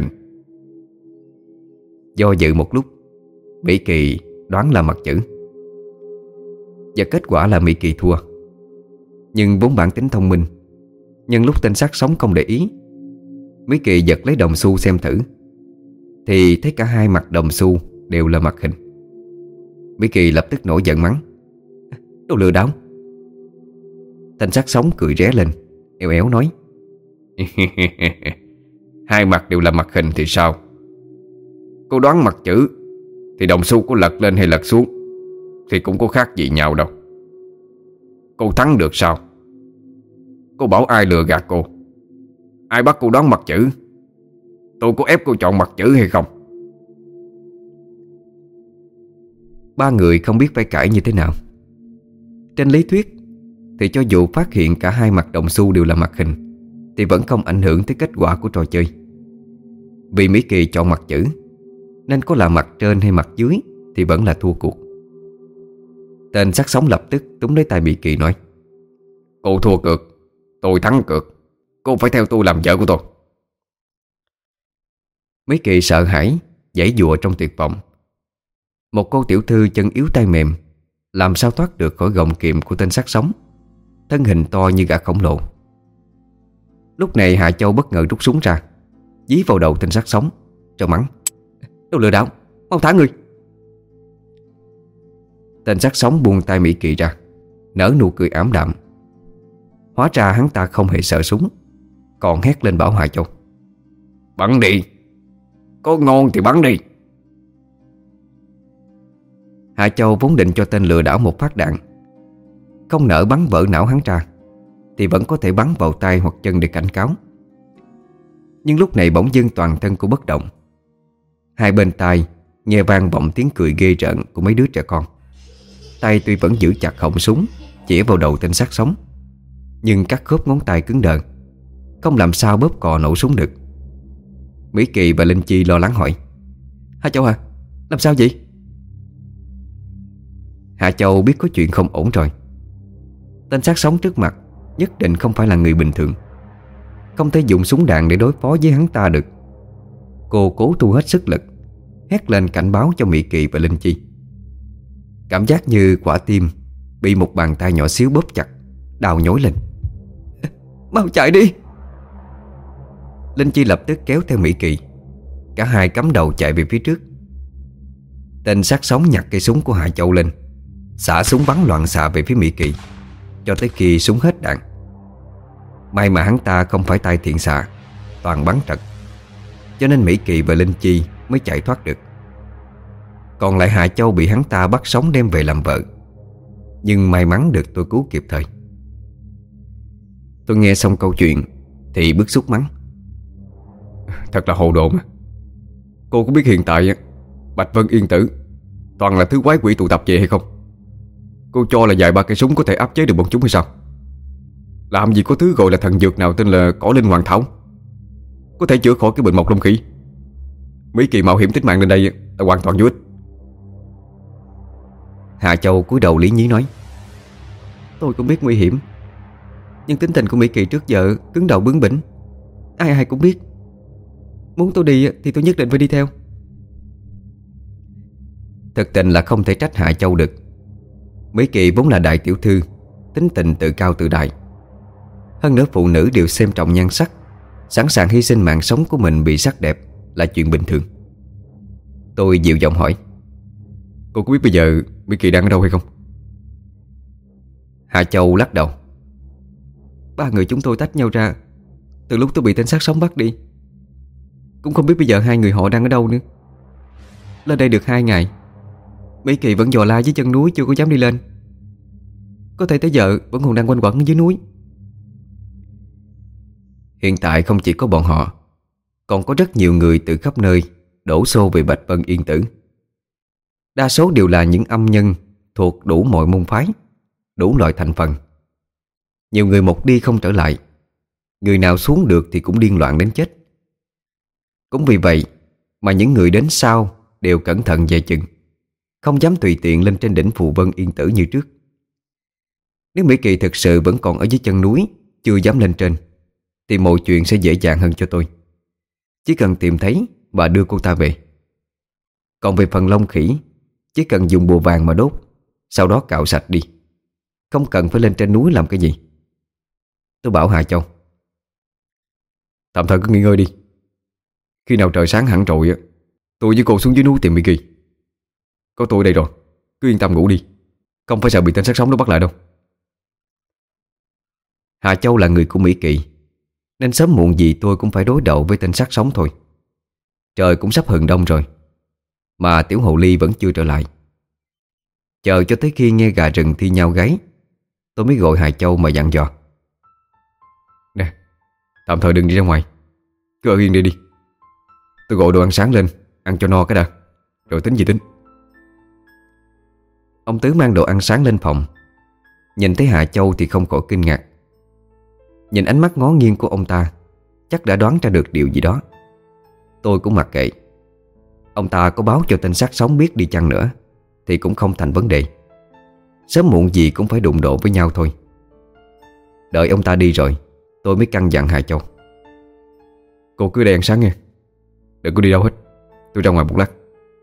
Do dự một lúc, Mỹ Kỳ đoán là mặt chữ. Và kết quả là Mỹ Kỳ thua. Nhưng vốn bản tính thông minh, nhân lúc tên sát sống không để ý, Mỹ Kỳ giật lấy đồng xu xem thử, thì thấy cả hai mặt đồng xu đều là mặt hình. Mỹ Kỳ lập tức nổi giận mắng. Đồ lừa đảo. Tên sát sống cười ré lên, éo éo nói. Hai mặt đều là mặt hình thì sao? Cô đoán mặt chữ thì đồng xu có lật lên hay lật xuống thì cũng có khác gì nhau đâu. Cô thắng được sao? Cô bảo ai lừa gạt cô? Ai bắt cô đoán mặt chữ? Tôi có ép cô chọn mặt chữ hay không? Ba người không biết phải cãi như thế nào. Trên lý thuyết thì cho dù phát hiện cả hai mặt đồng xu đều là mặt hình thì vẫn không ảnh hưởng tới kết quả của trò chơi. Vì Mỹ Kỳ chọn mặt chữ, nên có là mặt trên hay mặt dưới thì vẫn là thua cuộc. Tên sát sống lập tức túm lấy tay Mỹ Kỳ nói. Cô thua cược, tôi thắng cược. Cô phải theo tôi làm vợ của tôi. Mỹ Kỳ sợ hãi, giãy giụa trong tuyệt vọng. Một cô tiểu thư chân yếu tay mềm, làm sao thoát được khỏi gọng kiềm của tên sát sống, thân hình to như gã khổng lồ. Lúc này Hạ Châu bất ngờ rút súng ra, dí vào đầu tên sát sống, cho mắng. Đồ lừa đảo, mau thả người. Tên sát sống buông tay Mỹ Kỳ ra, nở nụ cười ảm đạm. Hóa ra hắn ta không hề sợ súng, còn hét lên bảo Hạ Châu. Bắn đi, có ngon thì bắn đi. Hạ Châu vốn định cho tên lừa đảo một phát đạn, không nỡ bắn vỡ não hắn ra thì vẫn có thể bắn vào tay hoặc chân để cảnh cáo. Nhưng lúc này bỗng dưng toàn thân cô bất động, Hai bên tai nghe vang vọng tiếng cười ghê rợn của mấy đứa trẻ con. Tay tuy vẫn giữ chặt họng súng chĩa vào đầu tên xác sống, nhưng các khớp ngón tay cứng đờ, không làm sao bóp cò nổ súng được. Mỹ Kỳ và Linh Chi lo lắng hỏi: Hà Châu à, làm sao vậy? Hà Châu biết có chuyện không ổn rồi. Tên xác sống trước mặt nhất định không phải là người bình thường, không thể dùng súng đạn để đối phó với hắn ta được. Cô cố thu hết sức lực, hét lên cảnh báo cho Mỹ Kỳ và Linh Chi. Cảm giác như quả tim bị một bàn tay nhỏ xíu bóp chặt, đau nhói lên. Mau chạy đi! Linh Chi lập tức kéo theo Mỹ Kỳ. Cả hai cắm đầu chạy về phía trước. Tên xác sống nhặt cây súng của Hà Châu lên, xả súng bắn loạn xạ về phía Mỹ Kỳ cho tới khi súng hết đạn. May mà hắn ta không phải tay thiện xạ, toàn bắn trật, cho nên Mỹ Kỳ và Linh Chi mới chạy thoát được. Còn lại Hà Châu bị hắn ta bắt sống đem về làm vợ, nhưng may mắn được tôi cứu kịp thời. Tôi nghe xong câu chuyện thì bức xúc mắng: Thật là hồ đồ mà. Cô có biết hiện tại Bạch Vân Yên Tử toàn là thứ quái quỷ tụ tập về hay không? Cô cho là vài ba cây súng có thể áp chế được bọn chúng hay sao? Làm gì có thứ gọi là thần dược nào tên là cỏ linh hoàng thảo có thể chữa khỏi cái bệnh mọc lông khỉ. Mỹ Kỳ mạo hiểm tính mạng lên đây là hoàn toàn vô ích. Hà Châu cúi đầu lý nhí nói: Tôi cũng biết nguy hiểm, nhưng tính tình của Mỹ Kỳ trước giờ cứng đầu bướng bỉnh, ai ai cũng biết. Muốn tôi đi thì tôi nhất định phải đi theo. Thực tình là không thể trách Hà Châu được. Mỹ Kỳ vốn là đại tiểu thư, tính tình tự cao tự đại. Hơn nữa phụ nữ đều xem trọng nhan sắc, sẵn sàng hy sinh mạng sống của mình bị sắc đẹp là chuyện bình thường. Tôi dịu giọng hỏi: Cô có biết bây giờ Mỹ Kỳ đang ở đâu hay không? Hà Châu lắc đầu: Ba người chúng tôi tách nhau ra từ lúc tôi bị tên xác sống bắt đi. Cũng không biết bây giờ hai người họ đang ở đâu nữa. Lên đây được hai ngày, Mỹ Kỳ vẫn dò la dưới chân núi, chưa có dám đi lên. Có thể tới giờ vẫn còn đang quanh quẩn ở dưới núi. Hiện tại không chỉ có bọn họ, còn có rất nhiều người từ khắp nơi đổ xô về Bạch Vân Yên Tử. Đa số đều là những âm nhân thuộc đủ mọi môn phái, đủ loại thành phần. Nhiều người một đi không trở lại, người nào xuống được thì cũng điên loạn đến chết. Cũng vì vậy mà những người đến sau đều cẩn thận dè chừng, không dám tùy tiện lên trên đỉnh Phù Vân Yên Tử như trước. Nếu Mỹ Kỳ thực sự vẫn còn ở dưới chân núi, chưa dám lên trên, thì mọi chuyện sẽ dễ dàng hơn cho tôi. Chỉ cần tìm thấy và đưa cô ta về. Còn về phần lông khỉ, chỉ cần dùng bùa vàng mà đốt, sau đó cạo sạch đi, không cần phải lên trên núi làm cái gì. Tôi bảo Hà Châu: Tạm thời cứ nghỉ ngơi đi. Khi nào trời sáng hẳn rồi tôi với cô xuống dưới núi tìm Mỹ Kỳ. Có tôi đây rồi, cứ yên tâm ngủ đi, không phải sợ bị tên sát sống nó bắt lại đâu. Hà Châu là người của Mỹ Kỳ, nên sớm muộn gì tôi cũng phải đối đầu với tên sát sống thôi. Trời cũng sắp hừng đông rồi, mà tiểu hồ ly vẫn chưa trở lại. Chờ cho tới khi nghe gà rừng thi nhau gáy, tôi mới gọi Hà Châu mà dặn dò: Nè, tạm thời đừng đi ra ngoài, cứ ở yên đây đi. Tôi gọi đồ ăn sáng lên, ăn cho no cái đã, rồi tính gì tính. Ông Tứ mang đồ ăn sáng lên phòng. Nhìn thấy Hà Châu thì không khỏi kinh ngạc. Nhìn ánh mắt ngó nghiêng của ông ta, chắc đã đoán ra được điều gì đó. Tôi cũng mặc kệ. Ông ta có báo cho tên sát sống biết đi chăng nữa thì cũng không thành vấn đề. Sớm muộn gì cũng phải đụng độ với nhau thôi. Đợi ông ta đi rồi, tôi mới căn dặn Hà Châu: Cô cứ đây ăn sáng nghe, đừng có đi đâu hết, tôi ra ngoài một lát.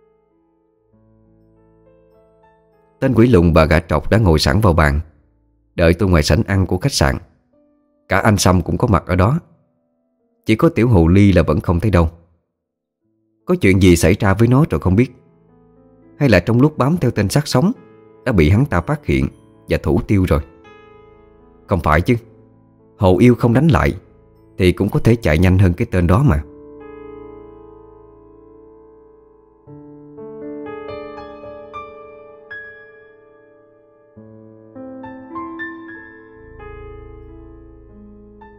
Tên quỷ lùn và gã trọc đã ngồi sẵn vào bàn, đợi tôi ngoài sảnh ăn của khách sạn. Cả anh Sâm cũng có mặt ở đó. Chỉ có tiểu hồ ly là vẫn không thấy đâu. Có chuyện gì xảy ra với nó rồi không biết, hay là trong lúc bám theo tên sát sống đã bị hắn ta phát hiện và thủ tiêu rồi. Không phải chứ, hồ yêu không đánh lại thì cũng có thể chạy nhanh hơn cái tên đó mà.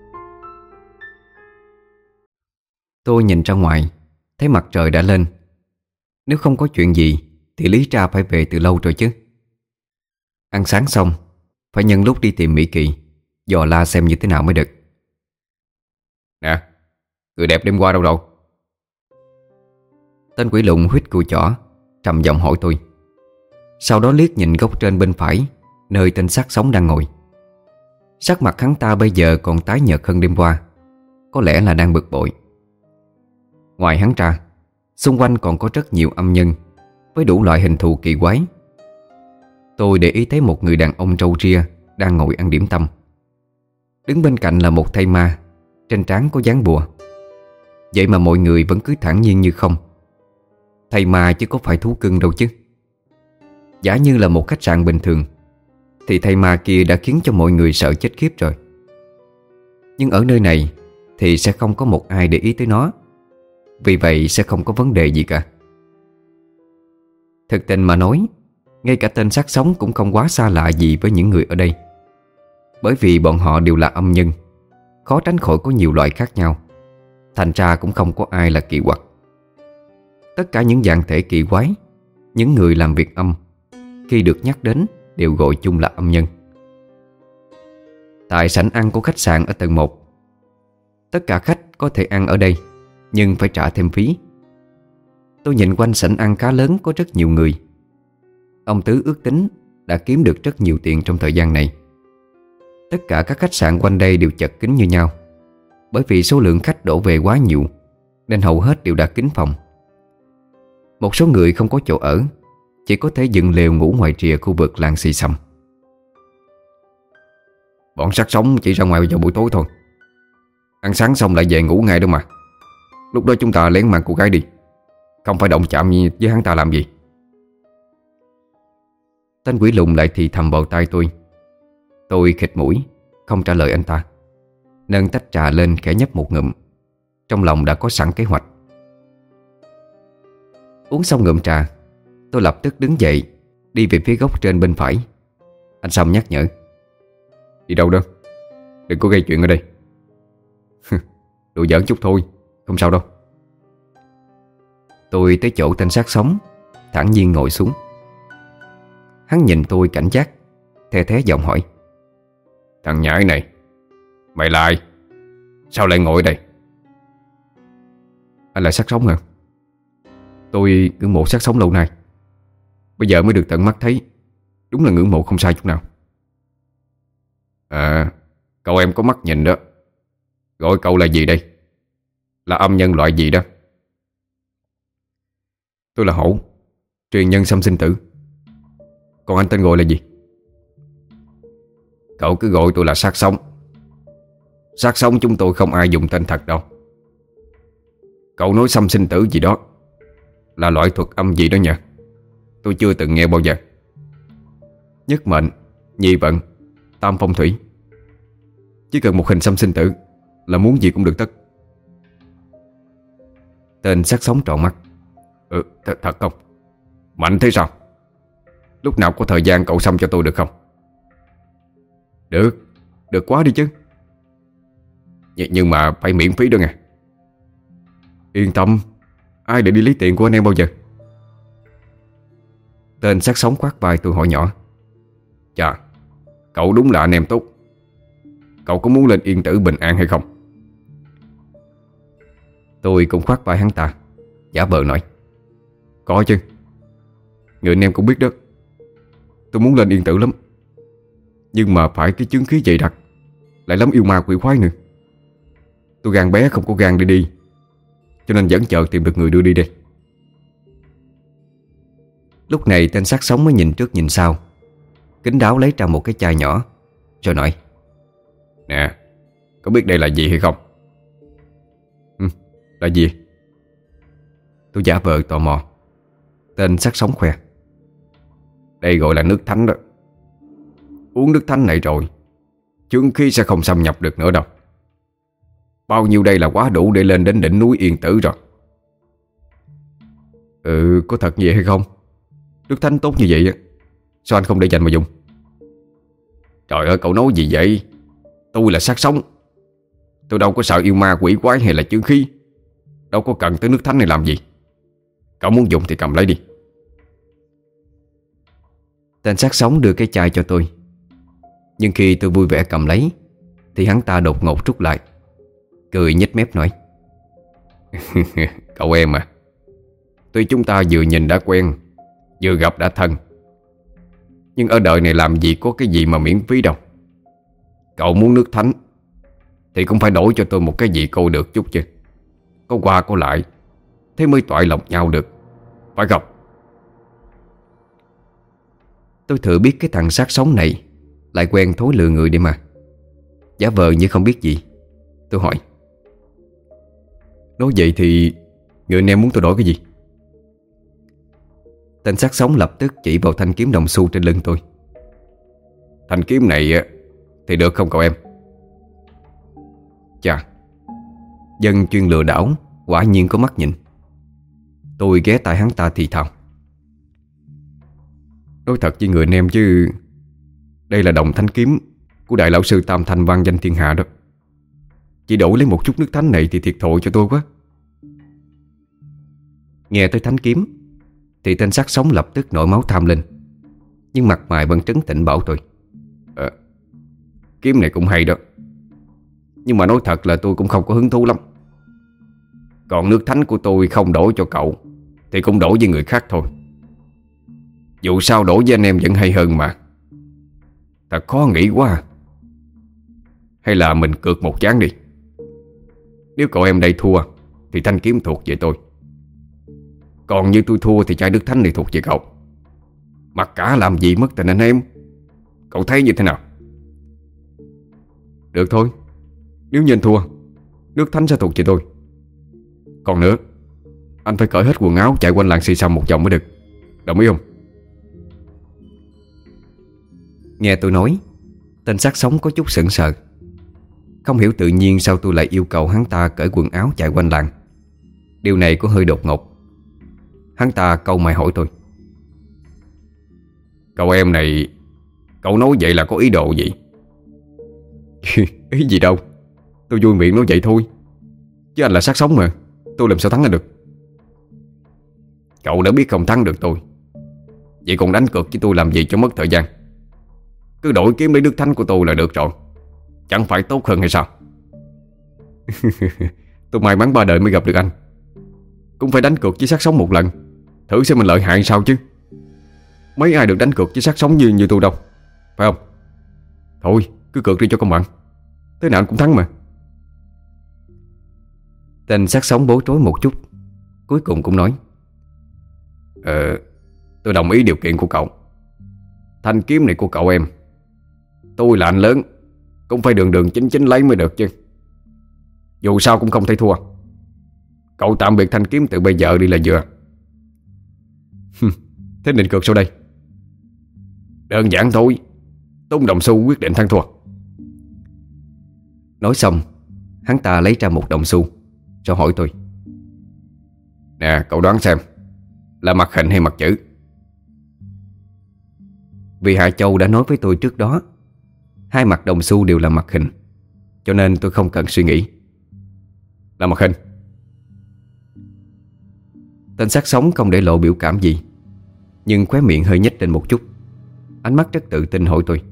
Tôi nhìn ra ngoài, thấy mặt trời đã lên, Nếu không có chuyện gì thì Lý Tra phải về từ lâu rồi chứ. Ăn sáng xong, phải nhân lúc đi tìm Mỹ Kỳ, dò la xem như thế nào mới được. Nè, người đẹp đêm qua đâu rồi? Tên quỷ lùn huýt cùi chỏ, trầm giọng hỏi tôi. Sau đó liếc nhìn góc trên bên phải, nơi tên xác sống đang ngồi. Sắc mặt hắn ta bây giờ còn tái nhợt hơn đêm qua, có lẽ là đang bực bội. Ngoài hắn ra, xung quanh còn có rất nhiều âm nhân với đủ loại hình thù kỳ quái. Tôi để ý thấy một người đàn ông râu ria đang ngồi ăn điểm tâm. Đứng bên cạnh là một thây ma, trên trán có dán bùa. Vậy mà mọi người vẫn cứ thản nhiên như không. Thây ma chứ có phải thú cưng đâu chứ. Giả như là một khách sạn bình thường thì thây ma kia đã khiến cho mọi người sợ chết khiếp rồi. Nhưng ở nơi này thì sẽ không có một ai để ý tới nó, vì vậy sẽ không có vấn đề gì cả. Thực tình mà nói, ngay cả tên xác sống cũng không quá xa lạ gì với những người ở đây. Bởi vì bọn họ đều là âm nhân, khó tránh khỏi có nhiều loại khác nhau. Thành ra cũng không có ai là kỳ quặc. Tất cả những dạng thể kỳ quái, những người làm việc âm, khi được nhắc đến đều gọi chung là âm nhân. Tại sảnh ăn của khách sạn ở tầng một, tất cả khách có thể ăn ở đây, nhưng phải trả thêm phí. Tôi nhìn quanh sảnh ăn khá lớn có rất nhiều người. Ông Tứ ước tính đã kiếm được rất nhiều tiền trong thời gian này. Tất cả các khách sạn quanh đây đều chật kín như nhau. Bởi vì số lượng khách đổ về quá nhiều, nên hầu hết đều đã kín phòng. Một số người không có chỗ ở, chỉ có thể dựng lều ngủ ngoài rìa khu vực làng xì xầm. Bọn xác sống chỉ ra ngoài vào buổi tối thôi. Ăn sáng xong lại về ngủ ngay đâu mà. Lúc đó chúng ta lén mang cô gái đi, không phải động chạm với hắn ta làm gì. Tên quỷ lùn lại thì thầm vào tai tôi. Tôi khịt mũi, không trả lời anh ta, nâng tách trà lên khẽ nhấp một ngụm. Trong lòng đã có sẵn kế hoạch. Uống xong ngụm trà, tôi lập tức đứng dậy, đi về phía góc trên bên phải. Anh Sâm nhắc nhở. Đi đâu đó? Đừng có gây chuyện ở đây. Đùa giỡn chút thôi, không sao đâu. Tôi tới chỗ tên xác sống, thản nhiên ngồi xuống. Hắn nhìn tôi cảnh giác, the thé giọng hỏi. Thằng nhãi này, mày là ai? Sao lại ngồi ở đây? Anh là xác sống hả? Tôi ngưỡng mộ xác sống lâu nay, bây giờ mới được tận mắt thấy. Đúng là ngưỡng mộ không sai chút nào. À, cậu em có mắt nhìn đó. Gọi cậu là gì đây? Là âm nhân loại gì đó? Tôi là Hổ, truyền nhân xâm sinh tử. Còn anh tên gọi là gì? Cậu cứ gọi tôi là xác sống. Xác sống chúng tôi không ai dùng tên thật đâu. Cậu nói xâm sinh tử gì đó là loại thuật âm gì đó nhỉ? Tôi chưa từng nghe bao giờ. Nhất mệnh, nhị vận, tam phong thủy. Chỉ cần một hình xăm sinh tử là muốn gì cũng được tất. Tên xác sống tròn mắt. Ừ, th thật không? Mạnh thế sao? Lúc nào có thời gian cậu xăm cho tôi được không? Được, được quá đi chứ. Nh Nhưng mà phải miễn phí đó nghe. Yên tâm, ai để đi lấy tiền của anh em bao giờ. Tên xác sống khoát vai tôi hỏi nhỏ. Chà, cậu đúng là anh em tốt. Cậu có muốn lên yên tử bình an hay không? Tôi cũng khoát vai hắn ta, giả vờ nói. Có chứ. Người anh em cũng biết đó, tôi muốn lên yên tử lắm. Nhưng mà phải cái chứng khí dày đặc, lại lắm yêu ma quỷ khoái nữa. Tôi gan bé không có gan đi đi, cho nên vẫn chờ tìm được người đưa đi đây. Lúc này tên xác sống mới nhìn trước nhìn sau, kín đáo lấy ra một cái chai nhỏ, rồi nói. Nè, có biết đây là gì hay không? Ừ, là gì? Tôi giả vờ tò mò. Tên xác sống khoe. Đây gọi là nước thánh đó. Uống nước thánh này rồi, chướng khí sẽ không xâm nhập được nữa đâu. Bao nhiêu đây là quá đủ để lên đến đỉnh núi Yên Tử rồi. Ừ, có thật vậy hay không? Nước thánh tốt như vậy, sao anh không để dành mà dùng? Trời ơi, cậu nói gì vậy? Tôi là xác sống. Tôi đâu có sợ yêu ma quỷ quái hay là chướng khí. Đâu có cần tới nước thánh này làm gì. Cậu muốn dùng thì cầm lấy đi. Tên xác sống đưa cái chai cho tôi. Nhưng khi tôi vui vẻ cầm lấy thì hắn ta đột ngột rút lại, cười nhếch mép nói: Cậu em à, tuy chúng ta vừa nhìn đã quen, vừa gặp đã thân, nhưng ở đời này làm gì có cái gì mà miễn phí đâu. Cậu muốn nước thánh thì cũng phải đổi cho tôi một cái gì cô được chút chứ. Có qua có lại, thế mới toại lòng nhau được, phải không? Tôi thử biết cái thằng xác sống này lại quen thối lừa người đi mà. Giả vờ như không biết gì, tôi hỏi: Nói vậy thì người anh em muốn tôi đổi cái gì? Tên xác sống lập tức chỉ vào thanh kiếm đồng xu trên lưng tôi. Thanh kiếm này thì được không cậu em? Chà, dân chuyên lừa đảo quả nhiên có mắt nhìn. Tôi ghé tai hắn ta thì thào: Nói thật với người anh em chứ, đây là đồng thanh kiếm của đại lão sư Tam Thanh vang danh thiên hạ đó. Chỉ đổi lấy một chút nước thánh này thì thiệt thòi cho tôi quá. Nghe tới thánh kiếm thì tên xác sống lập tức nổi máu tham lên, nhưng mặt mày vẫn trấn tĩnh bảo tôi: à, Kiếm này cũng hay đó, nhưng mà nói thật là tôi cũng không có hứng thú lắm. Còn nước thánh của tôi không đổi cho cậu thì cũng đổi với người khác thôi. Dù sao đổi với anh em vẫn hay hơn mà. Thật khó nghĩ quá à. Hay là mình cược một ván đi. Nếu cậu em đây thua thì thanh kiếm thuộc về tôi, còn như tôi thua thì chai nước thánh này thuộc về cậu. Mặc cả làm gì mất tình anh em. Cậu thấy như thế nào? Được thôi. Nếu như anh thua, nước thánh sẽ thuộc về tôi. Còn nữa, anh phải cởi hết quần áo chạy quanh làng xì xầm một vòng mới được. Đồng ý không? Nghe tôi nói, tên xác sống có chút sững sờ. Không hiểu tự nhiên sao tôi lại yêu cầu hắn ta cởi quần áo chạy quanh làng. Điều này có hơi đột ngột. Hắn ta câu mày hỏi tôi: Cậu em này, cậu nói vậy là có ý đồ gì? Ý gì đâu, tôi vui miệng nói vậy thôi. Chứ anh là xác sống mà, tôi làm sao thắng anh được. Cậu đã biết không thắng được tôi, vậy còn đánh cược với tôi làm gì cho mất thời gian. Cứ đổi kiếm lấy đức thánh của tôi là được rồi. Chẳng phải tốt hơn hay sao? Tôi may mắn ba đời mới gặp được anh. Cũng phải đánh cược với xác sống một lần, thử xem mình lợi hại sao chứ. Mấy ai được đánh cược với xác sống như như tôi đâu, phải không? Thôi cứ cược đi cho công bằng, thế nào anh cũng thắng mà. Tên xác sống bối rối một chút, cuối cùng cũng nói: Ờ, tôi đồng ý điều kiện của cậu. Thanh kiếm này của cậu em, tôi là anh lớn, cũng phải đường đường chính chính lấy mới được chứ. Dù sao cũng không thể thua. Cậu tạm biệt thanh kiếm từ bây giờ đi là vừa. Thế định cược sau đây? Đơn giản thôi, tung đồng xu quyết định thắng thua. Nói xong, hắn ta lấy ra một đồng xu rồi hỏi tôi: Nè, cậu đoán xem, là mặt hình hay mặt chữ? Vì Hạ Châu đã nói với tôi trước đó hai mặt đồng xu đều là mặt hình, cho nên tôi không cần suy nghĩ. Là mặt hình. Tên xác sống không để lộ biểu cảm gì, nhưng khóe miệng hơi nhếch lên một chút, ánh mắt rất tự tin hỏi tôi: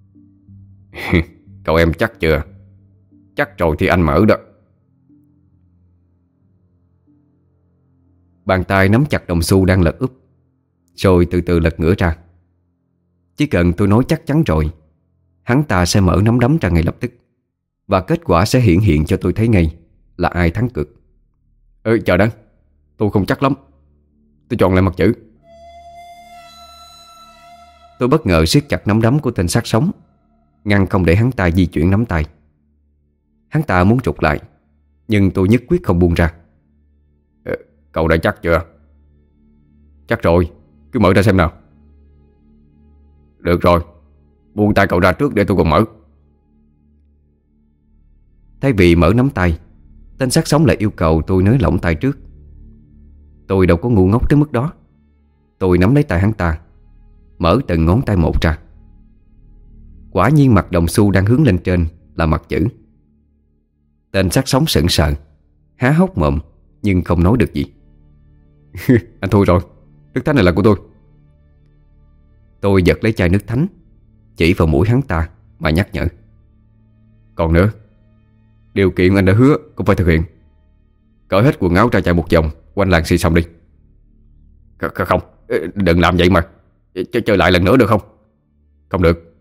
Cậu em chắc chưa? Chắc rồi thì anh mở đó. Bàn tay nắm chặt đồng xu đang lật úp, rồi từ từ lật ngửa ra. Chỉ cần tôi nói chắc chắn rồi, hắn ta sẽ mở nắm đấm ra ngay lập tức, và kết quả sẽ hiện hiện cho tôi thấy ngay là ai thắng cược. Ê, chờ đã, tôi không chắc lắm. Tôi chọn lại mặt chữ. Tôi bất ngờ siết chặt nắm đấm của tên xác sống, ngăn không để hắn ta di chuyển nắm tay. Hắn ta muốn trục lại, nhưng tôi nhất quyết không buông ra. Ờ, cậu đã chắc chưa? Chắc rồi, cứ mở ra xem nào. Được rồi, buông tay cậu ra trước để tôi còn mở. Thay vì mở nắm tay, tên xác sống lại yêu cầu tôi nới lỏng tay trước. Tôi đâu có ngu ngốc tới mức đó. Tôi nắm lấy tay hắn ta, mở từng ngón tay một ra. Quả nhiên mặt đồng xu đang hướng lên trên là mặt chữ. Tên xác sống sững sờ, há hốc mồm nhưng không nói được gì. Anh thua rồi, nước thánh này là của tôi. Tôi giật lấy chai nước thánh, chỉ vào mũi hắn ta mà nhắc nhở. Còn nữa, điều kiện anh đã hứa cũng phải thực hiện. Cởi hết quần áo ra chạy một vòng quanh làng xì xong đi. Không, đừng làm vậy mà. Ch chơi lại lần nữa được không? Không được.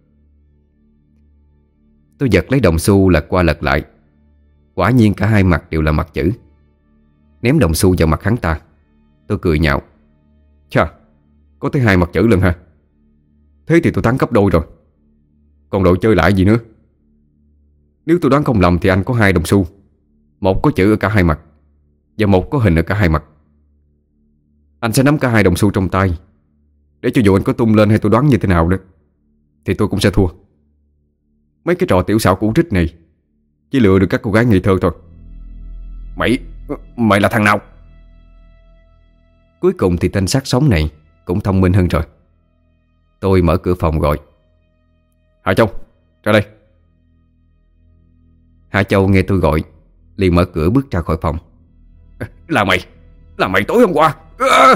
Tôi giật lấy đồng xu lật qua lật lại. Quả nhiên cả hai mặt đều là mặt chữ. Ném đồng xu vào mặt hắn ta. Tôi cười nhạo. Chà, có tới hai mặt chữ lần ha. Thế thì tôi thắng gấp đôi rồi. Còn đội chơi lại gì nữa? Nếu tôi đoán không lầm thì anh có hai đồng xu. Một có chữ ở cả hai mặt và một có hình ở cả hai mặt. Anh sẽ nắm cả hai đồng xu trong tay, để cho dù anh có tung lên hay tôi đoán như thế nào đó thì tôi cũng sẽ thua. Mấy cái trò tiểu xảo cũ rích này chỉ lừa được các cô gái ngây thơ thôi. Mày Mày là thằng nào? Cuối cùng thì tên xác sống này cũng thông minh hơn rồi. Tôi mở cửa phòng gọi. Hà Châu, ra đây. Hà Châu nghe tôi gọi liền mở cửa bước ra khỏi phòng. Là mày Là mày tối hôm qua à!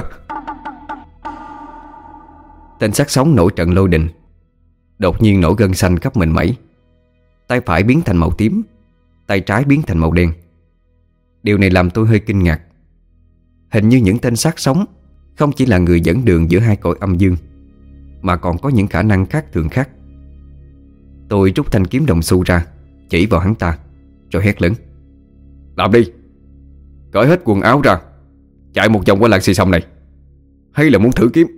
Tên xác sống nổi trận lôi đình, đột nhiên nổi gân xanh khắp mình mẩy. Tay phải biến thành màu tím, tay trái biến thành màu đen. Điều này làm tôi hơi kinh ngạc. Hình như những tên xác sống không chỉ là người dẫn đường giữa hai cõi âm dương, mà còn có những khả năng khác thường khác. Tôi rút thanh kiếm đồng xu ra, chỉ vào hắn ta, rồi hét lớn. Làm đi. Cởi hết quần áo ra, chạy một vòng qua làng xì sông này. Hay là muốn thử kiếm?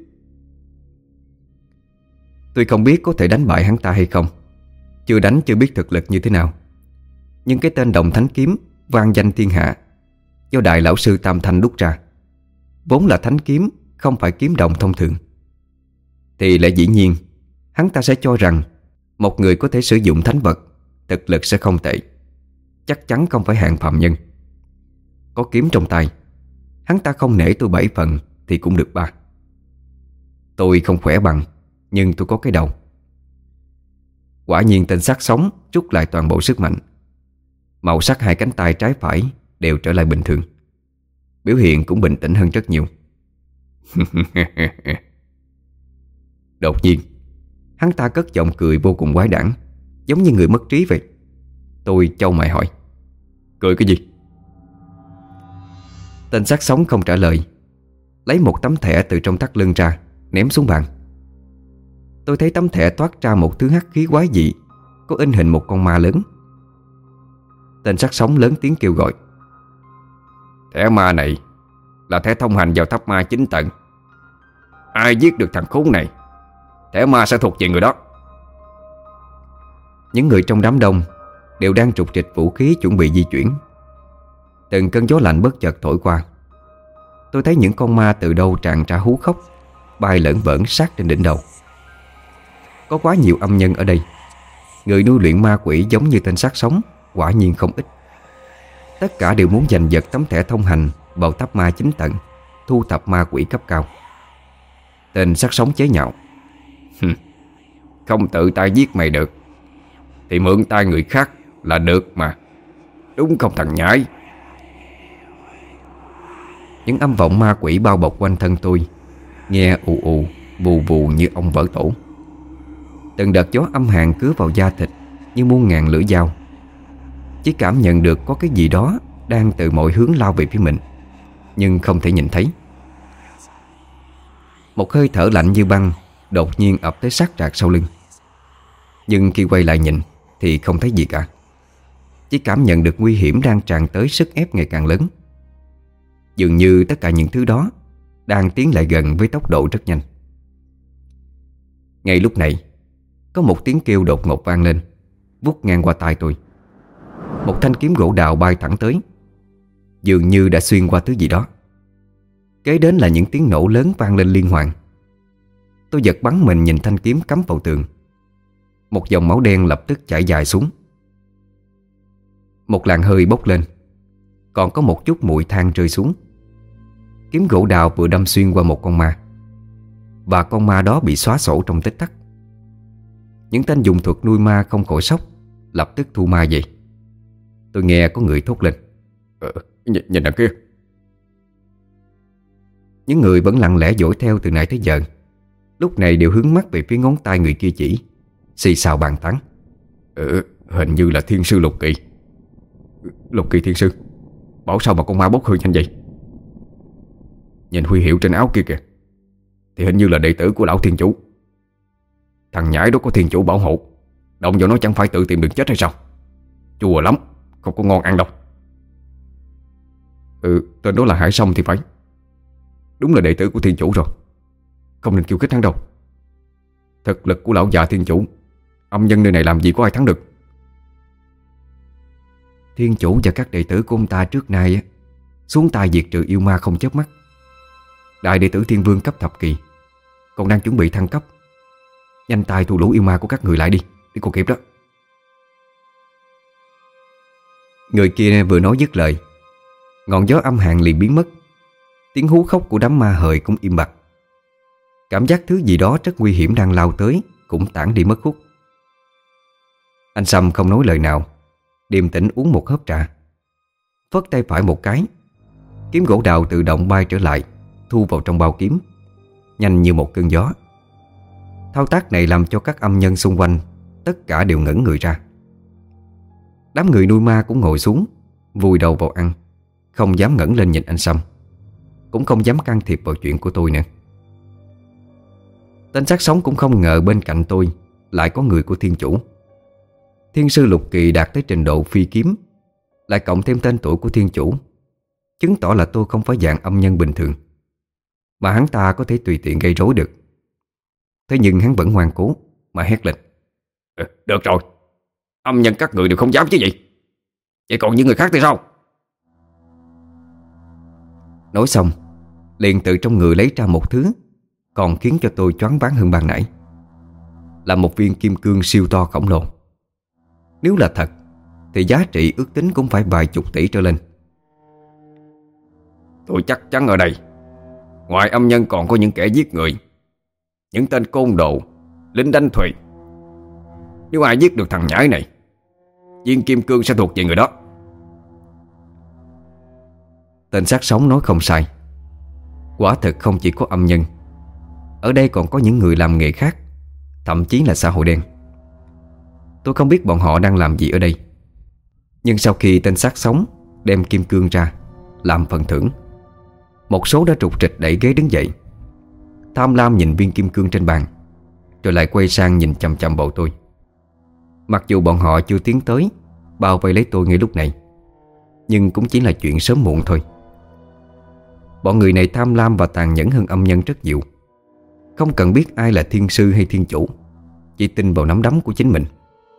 Tôi không biết có thể đánh bại hắn ta hay không. Chưa đánh chưa biết thực lực như thế nào. Nhưng cái tên Đồng Thánh Kiếm vang danh thiên hạ, do đại lão sư Tam Thanh đúc ra, vốn là thánh kiếm, không phải kiếm đồng thông thường, thì lẽ dĩ nhiên hắn ta sẽ cho rằng một người có thể sử dụng thánh vật, thực lực sẽ không tệ, chắc chắn không phải hạng phàm nhân. Có kiếm trong tay, hắn ta không nể tôi bảy phần thì cũng được ba. Tôi không khỏe bằng, nhưng tôi có cái đầu. Quả nhiên tên xác sống rút lại toàn bộ sức mạnh. Màu sắc hai cánh tay trái phải đều trở lại bình thường. Biểu hiện cũng bình tĩnh hơn rất nhiều. Đột nhiên hắn ta cất giọng cười vô cùng quái đản, giống như người mất trí vậy. Tôi chau mày hỏi. Cười cái gì? Tên xác sống không trả lời, lấy một tấm thẻ từ trong thắt lưng ra, ném xuống bàn. Tôi thấy tấm thẻ toát ra một thứ hắc khí quái dị, có in hình một con ma lớn. Tên xác sống lớn tiếng kêu gọi. Thẻ ma này là thẻ thông hành vào tháp ma chín tầng. Ai giết được thằng khốn này, thẻ ma sẽ thuộc về người đó. Những người trong đám đông đều đang trục trịch vũ khí chuẩn bị di chuyển. Từng cơn gió lạnh bất chợt thổi qua. Tôi thấy những con ma từ đâu tràn ra hú khóc, bay lởn vởn sát trên đỉnh đầu. Có quá nhiều âm nhân ở đây. Người nuôi luyện ma quỷ giống như tên xác sống quả nhiên không ít. Tất cả đều muốn giành giật tấm thẻ thông hành vào tháp ma chín tầng, thu thập ma quỷ cấp cao. Tên xác sống chế nhạo. Không tự tay giết mày được thì mượn tay người khác là được mà. Đúng không thằng nhãi? Những âm vọng ma quỷ bao bọc quanh thân tôi, nghe ù ù, vù vù như ong vỡ tổ. Từng đợt gió âm hàn cứa vào da thịt như muôn ngàn lưỡi dao. Chỉ cảm nhận được có cái gì đó đang từ mọi hướng lao về phía mình, nhưng không thể nhìn thấy. Một hơi thở lạnh như băng đột nhiên ập tới sát rạc sau lưng. Nhưng khi quay lại nhìn thì không thấy gì cả. Chỉ cảm nhận được nguy hiểm đang tràn tới, sức ép ngày càng lớn. Dường như tất cả những thứ đó đang tiến lại gần với tốc độ rất nhanh. Ngay lúc này, có một tiếng kêu đột ngột vang lên, vút ngang qua tai tôi. Một thanh kiếm gỗ đào bay thẳng tới, dường như đã xuyên qua thứ gì đó. Kế đến là những tiếng nổ lớn vang lên liên hoàn. Tôi giật bắn mình nhìn thanh kiếm cắm vào tường. Một dòng máu đen lập tức chảy dài xuống. Một làn hơi bốc lên, còn có một chút bụi than rơi xuống. Kiếm gỗ đào vừa đâm xuyên qua một con ma, và con ma đó bị xóa sổ trong tích tắc. Những tên dùng thuật nuôi ma không khỏi sốc, lập tức thu ma về. Tôi nghe có người thốt lên. Ờ, nhìn, nhìn đằng kia. Những người vẫn lặng lẽ dõi theo từ nãy tới giờ lúc này đều hướng mắt về phía ngón tay người kia chỉ, xì xào bàn tán. Ừ, hình như là thiên sư Lục Kỳ. Lục Kỳ thiên sư, bảo sao mà con ma bốc hơi nhanh vậy? Nhìn huy hiệu trên áo kia kìa, thì hình như là đệ tử của lão thiên chủ. Thằng nhãi đó có thiên chủ bảo hộ, động vào nó chẳng phải tự tìm đường chết hay sao? Chua lắm, không có ngon ăn đâu. Ừ, tên đó là Hải Sông thì phải. Đúng là đệ tử của thiên chủ rồi, không nên kêu khích hắn đâu. Thực lực của lão già thiên chủ, âm nhân nơi này làm gì có ai thắng được. Thiên chủ và các đệ tử của ông ta trước nay xuống tay diệt trừ yêu ma không chớp mắt. Đại đệ tử thiên vương cấp thập kỳ còn đang chuẩn bị thăng cấp. Nhanh tay thu lũ yêu ma của các người lại đi, đi còn kịp đó. Người kia vừa nói dứt lời, ngọn gió âm hàn liền biến mất. Tiếng hú khóc của đám ma hời cũng im bặt. Cảm giác thứ gì đó rất nguy hiểm đang lao tới cũng tản đi mất hút. Anh Sâm không nói lời nào, điềm tĩnh uống một hớp trà, phất tay phải một cái, kiếm gỗ đào tự động bay trở lại, thu vào trong bao kiếm, nhanh như một cơn gió. Thao tác này làm cho các âm nhân xung quanh tất cả đều ngẩn người ra. Đám người nuôi ma cũng ngồi xuống, vùi đầu vào ăn, không dám ngẩng lên nhìn anh Sâm, cũng không dám can thiệp vào chuyện của tôi nữa. Tên xác sống cũng không ngờ bên cạnh tôi lại có người của thiên chủ. Thiên sư Lục Kỳ đạt tới trình độ phi kiếm, lại cộng thêm tên tuổi của thiên chủ, chứng tỏ là tôi không phải dạng âm nhân bình thường mà hắn ta có thể tùy tiện gây rối được. Thế nhưng hắn vẫn ngoan cố mà hét lên. Ừ, được rồi, âm nhân các người đều không dám chứ gì. Vậy còn những người khác thì sao? Nói xong liền từ trong người lấy ra một thứ còn khiến cho tôi choáng váng hơn ban nãy, là một viên kim cương siêu to khổng lồ. Nếu là thật thì giá trị ước tính cũng phải vài chục tỷ trở lên. Tôi chắc chắn ở đây ngoài âm nhân còn có những kẻ giết người, những tên côn đồ, lính đánh thuê. Nếu ai giết được thằng nhãi này, viên kim cương sẽ thuộc về người đó. Tên xác sống nói không sai. Quả thực không chỉ có âm nhân, ở đây còn có những người làm nghề khác, thậm chí là xã hội đen. Tôi không biết bọn họ đang làm gì ở đây, nhưng sau khi tên xác sống đem kim cương ra làm phần thưởng, một số đã trục trịch đẩy ghế đứng dậy, tham lam nhìn viên kim cương trên bàn, rồi lại quay sang nhìn chằm chằm vào tôi. Mặc dù bọn họ chưa tiến tới bao vây lấy tôi ngay lúc này, nhưng cũng chỉ là chuyện sớm muộn thôi. Bọn người này tham lam và tàn nhẫn hơn âm nhân rất nhiều, không cần biết ai là thiên sư hay thiên chủ, chỉ tin vào nắm đấm của chính mình.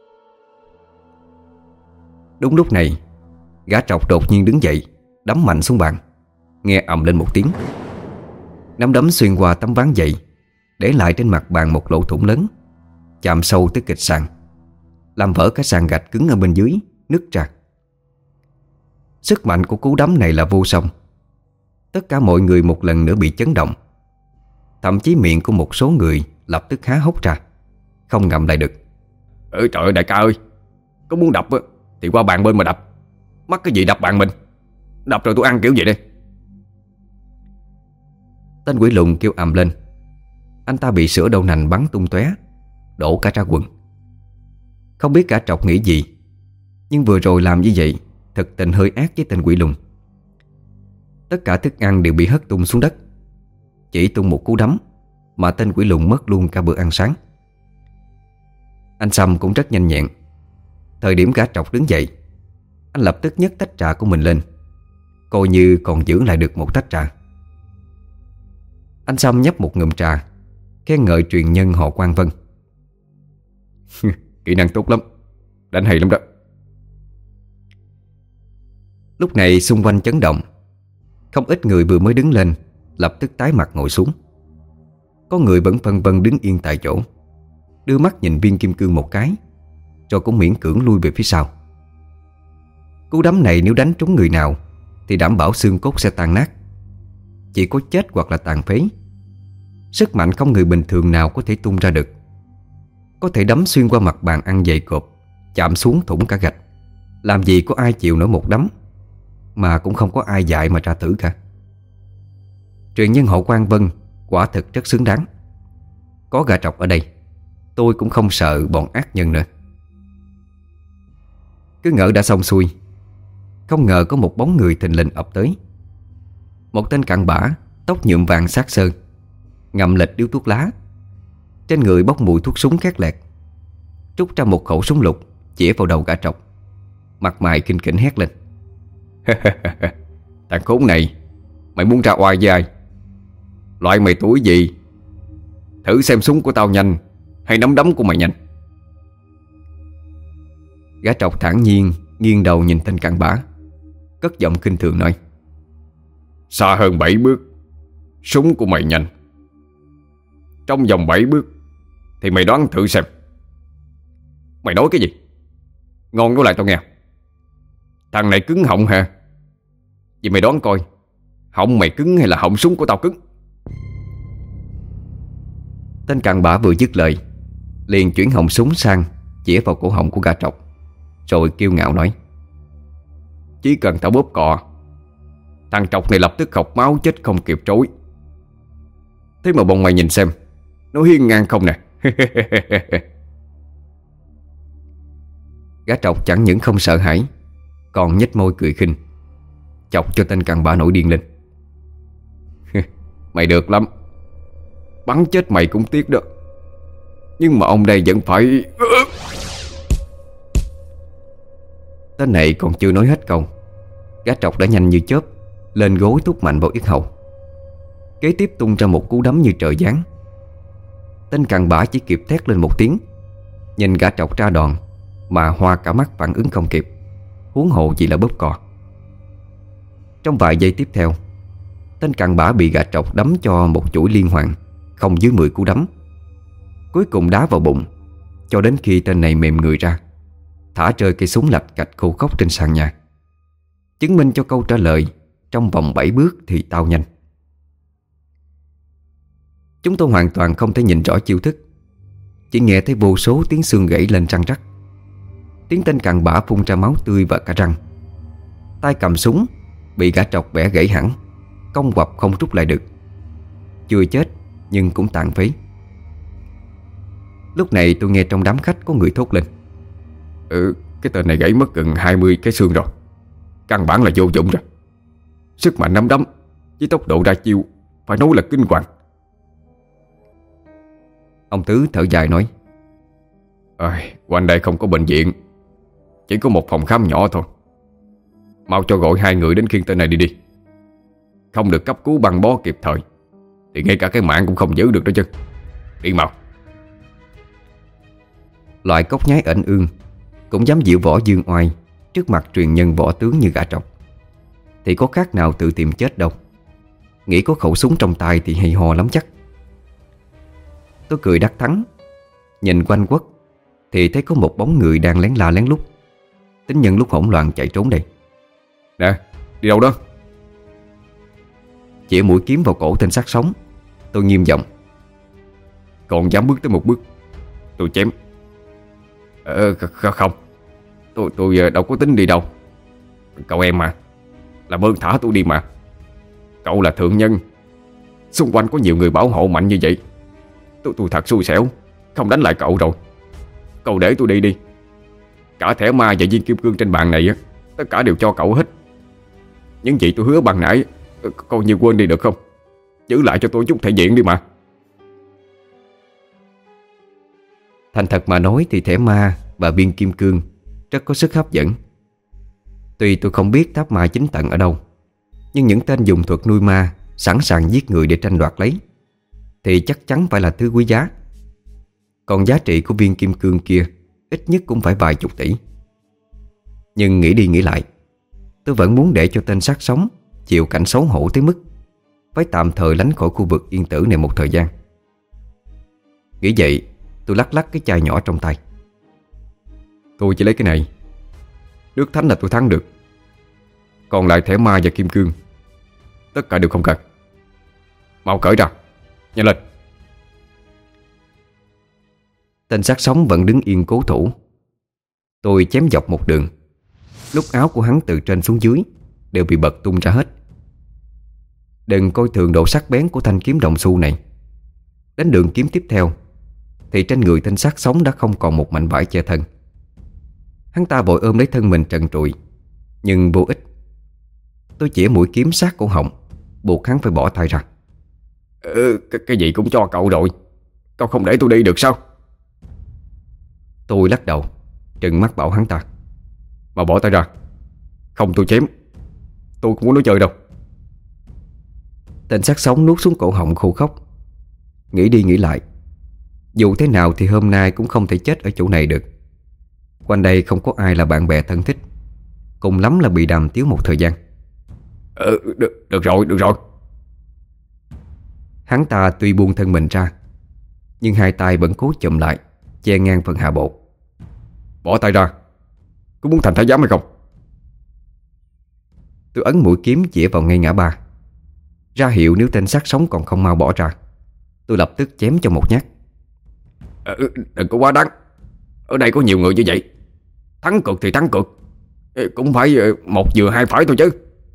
Đúng lúc này, gã trọc đột nhiên đứng dậy, đấm mạnh xuống bàn, nghe ầm lên một tiếng. Nắm đấm xuyên qua tấm ván dậy, để lại trên mặt bàn một lỗ thủng lớn, chạm sâu tới kịch sàn, làm vỡ cái sàn gạch cứng ở bên dưới, nứt ra. Sức mạnh của cú đấm này là vô song. Tất cả mọi người một lần nữa bị chấn động. Thậm chí miệng của một số người lập tức há hốc ra, không ngậm lại được. Ừ, trời ơi đại ca ơi, có muốn đập thì qua bàn bên mà đập. Mắc cái gì đập bàn mình? Đập rồi tôi ăn kiểu gì đây? Tên quỷ lùn kêu ầm lên. Anh ta bị sữa đậu nành bắn tung tóe, đổ cả ra quần. Không biết cả trọc nghĩ gì, nhưng vừa rồi làm như vậy thật tình hơi ác với tên quỷ lùn. Tất cả thức ăn đều bị hất tung xuống đất. Chỉ tung một cú đấm mà tên quỷ lùn mất luôn cả bữa ăn sáng. Anh Sâm cũng rất nhanh nhẹn. Thời điểm gã trọc đứng dậy, anh lập tức nhấc tách trà của mình lên, coi như còn giữ lại được một tách trà. Anh Sâm nhấp một ngụm trà, khen ngợi truyền nhân họ Quang Vân. Kỹ năng tốt lắm, đánh hay lắm đó. Lúc này xung quanh chấn động. Không ít người vừa mới đứng lên lập tức tái mặt ngồi xuống. Có người vẫn phân vân đứng yên tại chỗ, đưa mắt nhìn viên kim cương một cái, rồi cũng miễn cưỡng lui về phía sau. Cú đấm này nếu đánh trúng người nào thì đảm bảo xương cốt sẽ tan nát. Chỉ có chết hoặc là tàn phế. Sức mạnh không người bình thường nào có thể tung ra được. Có thể đấm xuyên qua mặt bàn ăn dày cộp, chạm xuống thủng cả gạch. Làm gì có ai chịu nổi một đấm, mà cũng không có ai dạy mà ra thử cả. Truyền nhân họ Quang Vân quả thực rất xứng đáng. Có gà trọc ở đây, tôi cũng không sợ bọn ác nhân nữa. Cứ ngỡ đã xong xuôi, không ngờ có một bóng người thình lình ập tới. Một tên cặn bã, tóc nhuộm vàng xác sơn, ngậm lệch điếu thuốc lá, trên người bốc mùi thuốc súng khét lẹt, trút ra một khẩu súng lục chĩa vào đầu gã trọc. Mặt mày kinh khỉnh hét lên: Thằng khốn này, mày muốn ra oai với ai? Loại mày tuổi gì? Thử xem súng của tao nhanh hay nắm đấm của mày nhanh. Gã trọc thản nhiên nghiêng đầu nhìn tên cặn bã, cất giọng khinh thường nói: Xa hơn bảy bước, súng của mày nhanh. Trong vòng bảy bước thì mày đoán thử xem. Mày nói cái gì? Ngon nói lại tao nghe. Thằng này cứng họng hả? Vậy mày đoán coi, họng mày cứng hay là họng súng của tao cứng? Tên cặn bã vừa dứt lời, liền chuyển họng súng sang chĩa vào cổ họng của gã trọc, rồi kiêu ngạo nói: Chỉ cần tao bóp cò, thằng trọc này lập tức khọc máu chết không kịp trối. Thế mà bọn mày nhìn xem, nó hiên ngang không nè. Gã trọc chẳng những không sợ hãi, còn nhếch môi cười khinh, chọc cho tên cặn bã nổi điên lên. Mày được lắm, bắn chết mày cũng tiếc đó. Nhưng mà ông đây vẫn phải... Tên này còn chưa nói hết câu, gã trọc đã nhanh như chớp lên gối thúc mạnh vào yết hầu, kế tiếp tung ra một cú đấm như trời giáng. Tên cặn bã chỉ kịp thét lên một tiếng, nhìn gã trọc ra đòn mà hoa cả mắt phản ứng không kịp, huống hồ gì là bóp cò. Trong vài giây tiếp theo, tên cặn bã bị gã trọc đấm cho một chuỗi liên hoàn không dưới mười cú đấm, cuối cùng đá vào bụng, cho đến khi tên này mềm người ra, thả rơi cây súng lạch cạch khô khốc trên sàn nhà, chứng minh cho câu trả lời trong vòng bảy bước thì tao nhanh. Chúng tôi hoàn toàn không thể nhìn rõ chiêu thức, chỉ nghe thấy vô số tiếng xương gãy lên răng rắc, tiếng tên cặn bã phun ra máu tươi và cả răng. Tay cầm súng bị gã trọc bẻ gãy hẳn, cong quặp không rút lại được. Chưa chết nhưng cũng tàn phế. Lúc này tôi nghe trong đám khách có người thốt lên: Ừ, cái tên này gãy mất gần hai mươi cái xương rồi, căn bản là vô dụng rồi. Sức mạnh nắm đấm với tốc độ ra chiêu phải nói là kinh hoàng. Ông Tứ thở dài nói: Ơi, quanh đây không có bệnh viện, chỉ có một phòng khám nhỏ thôi. Mau cho gọi hai người đến khiêng tên này đi đi. Không được cấp cứu băng bó kịp thời thì ngay cả cái mạng cũng không giữ được đó chứ. Đi mau. Loại cốc nhái ẩn ương cũng dám diễu võ dương oai trước mặt truyền nhân võ tướng như gã trọc thì có khác nào tự tìm chết đâu. Nghĩ có khẩu súng trong tay thì hay ho lắm chắc. Tôi cười đắc thắng, nhìn quanh quất thì thấy có một bóng người đang lén la lén lút, tính nhân lúc hỗn loạn chạy trốn đây. Nè, đi đâu đó? Chĩa mũi kiếm vào cổ tên xác sống, tôi nghiêm giọng: Còn dám bước tới một bước, tôi chém. Ờ, không, tôi tôi đâu có tính đi đâu. Cậu em mà, làm ơn thả tôi đi mà. Cậu là thượng nhân, xung quanh có nhiều người bảo hộ mạnh như vậy. Tôi tôi thật xui xẻo, không đánh lại cậu rồi. Cậu để tôi đi đi. Cả thẻ ma và viên kim cương trên bàn này tất cả đều cho cậu hết. Những gì tôi hứa ban nãy coi như quên đi được không? Giữ lại cho tôi chút thể diện đi mà. Thành thật mà nói thì thẻ ma và viên kim cương rất có sức hấp dẫn. Tuy tôi không biết tháp ma chính tận ở đâu, nhưng những tên dùng thuật nuôi ma sẵn sàng giết người để tranh đoạt lấy thì chắc chắn phải là thứ quý giá. Còn giá trị của viên kim cương kia ít nhất cũng phải vài chục tỷ. Nhưng nghĩ đi nghĩ lại, tôi vẫn muốn để cho tên sát sống chịu cảnh xấu hổ tới mức phải tạm thời lánh khỏi khu vực yên tử này một thời gian. Nghĩ vậy, tôi lắc lắc cái chai nhỏ trong tay. Tôi chỉ lấy cái này. Nước thánh là tôi thắng được, còn lại thẻ ma và kim cương tất cả đều không cần. Mau cởi ra, nhanh lên. Tên sát sống vẫn đứng yên cố thủ. Tôi chém dọc một đường. Lúc áo của hắn từ trên xuống dưới đều bị bật tung ra hết. Đừng coi thường độ sắc bén của thanh kiếm đồng xu này. Đến đường kiếm tiếp theo thì trên người tên xác sống đã không còn một mảnh vải che thân. Hắn ta vội ôm lấy thân mình trần trụi, nhưng vô ích. Tôi chĩa mũi kiếm sát cổ họng, buộc hắn phải bỏ tay ra. ừ, cái, cái gì cũng cho cậu rồi, cậu không để tôi đi được sao? Tôi lắc đầu, trừng mắt bảo hắn ta. Mà bỏ tay ra, không tôi chém. Tôi không muốn nói chơi đâu. Tên xác sống nuốt xuống cổ họng khô khóc. Nghĩ đi nghĩ lại, dù thế nào thì hôm nay cũng không thể chết ở chỗ này được. Quanh đây không có ai là bạn bè thân thích, cùng lắm là bị đàm tiếu một thời gian. Ừ, được, được rồi, được rồi. Hắn ta tuy buông thân mình ra, nhưng hai tay vẫn cố chụm lại, che ngang phần hạ bộ. Bỏ tay ra, có muốn thành thái giám hay không? Tôi ấn mũi kiếm chĩa vào ngay ngã ba, ra hiệu nếu tên xác sống còn không mau bỏ ra, tôi lập tức chém cho một nhát. ừ, Đừng có quá đáng. Ở đây có nhiều người như vậy, thắng cược thì thắng cược, cũng phải một vừa hai phải thôi chứ.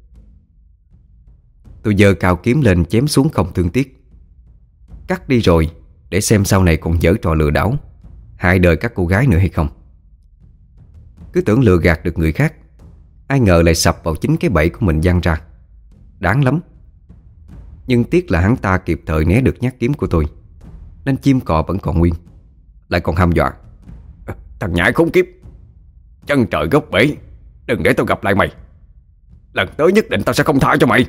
Tôi giơ cao kiếm lên chém xuống không thương tiếc. Cắt đi rồi để xem sau này còn giở trò lừa đảo hại đời các cô gái nữa hay không. Cứ tưởng lừa gạt được người khác, ai ngờ lại sập vào chính cái bẫy của mình giăng ra. Đáng lắm. Nhưng tiếc là hắn ta kịp thời né được nhát kiếm của tôi, nên chim cò vẫn còn nguyên, lại còn hăm dọa. Thằng nhãi khốn kiếp, chân trời góc bể, đừng để tao gặp lại mày. Lần tới nhất định tao sẽ không tha cho mày.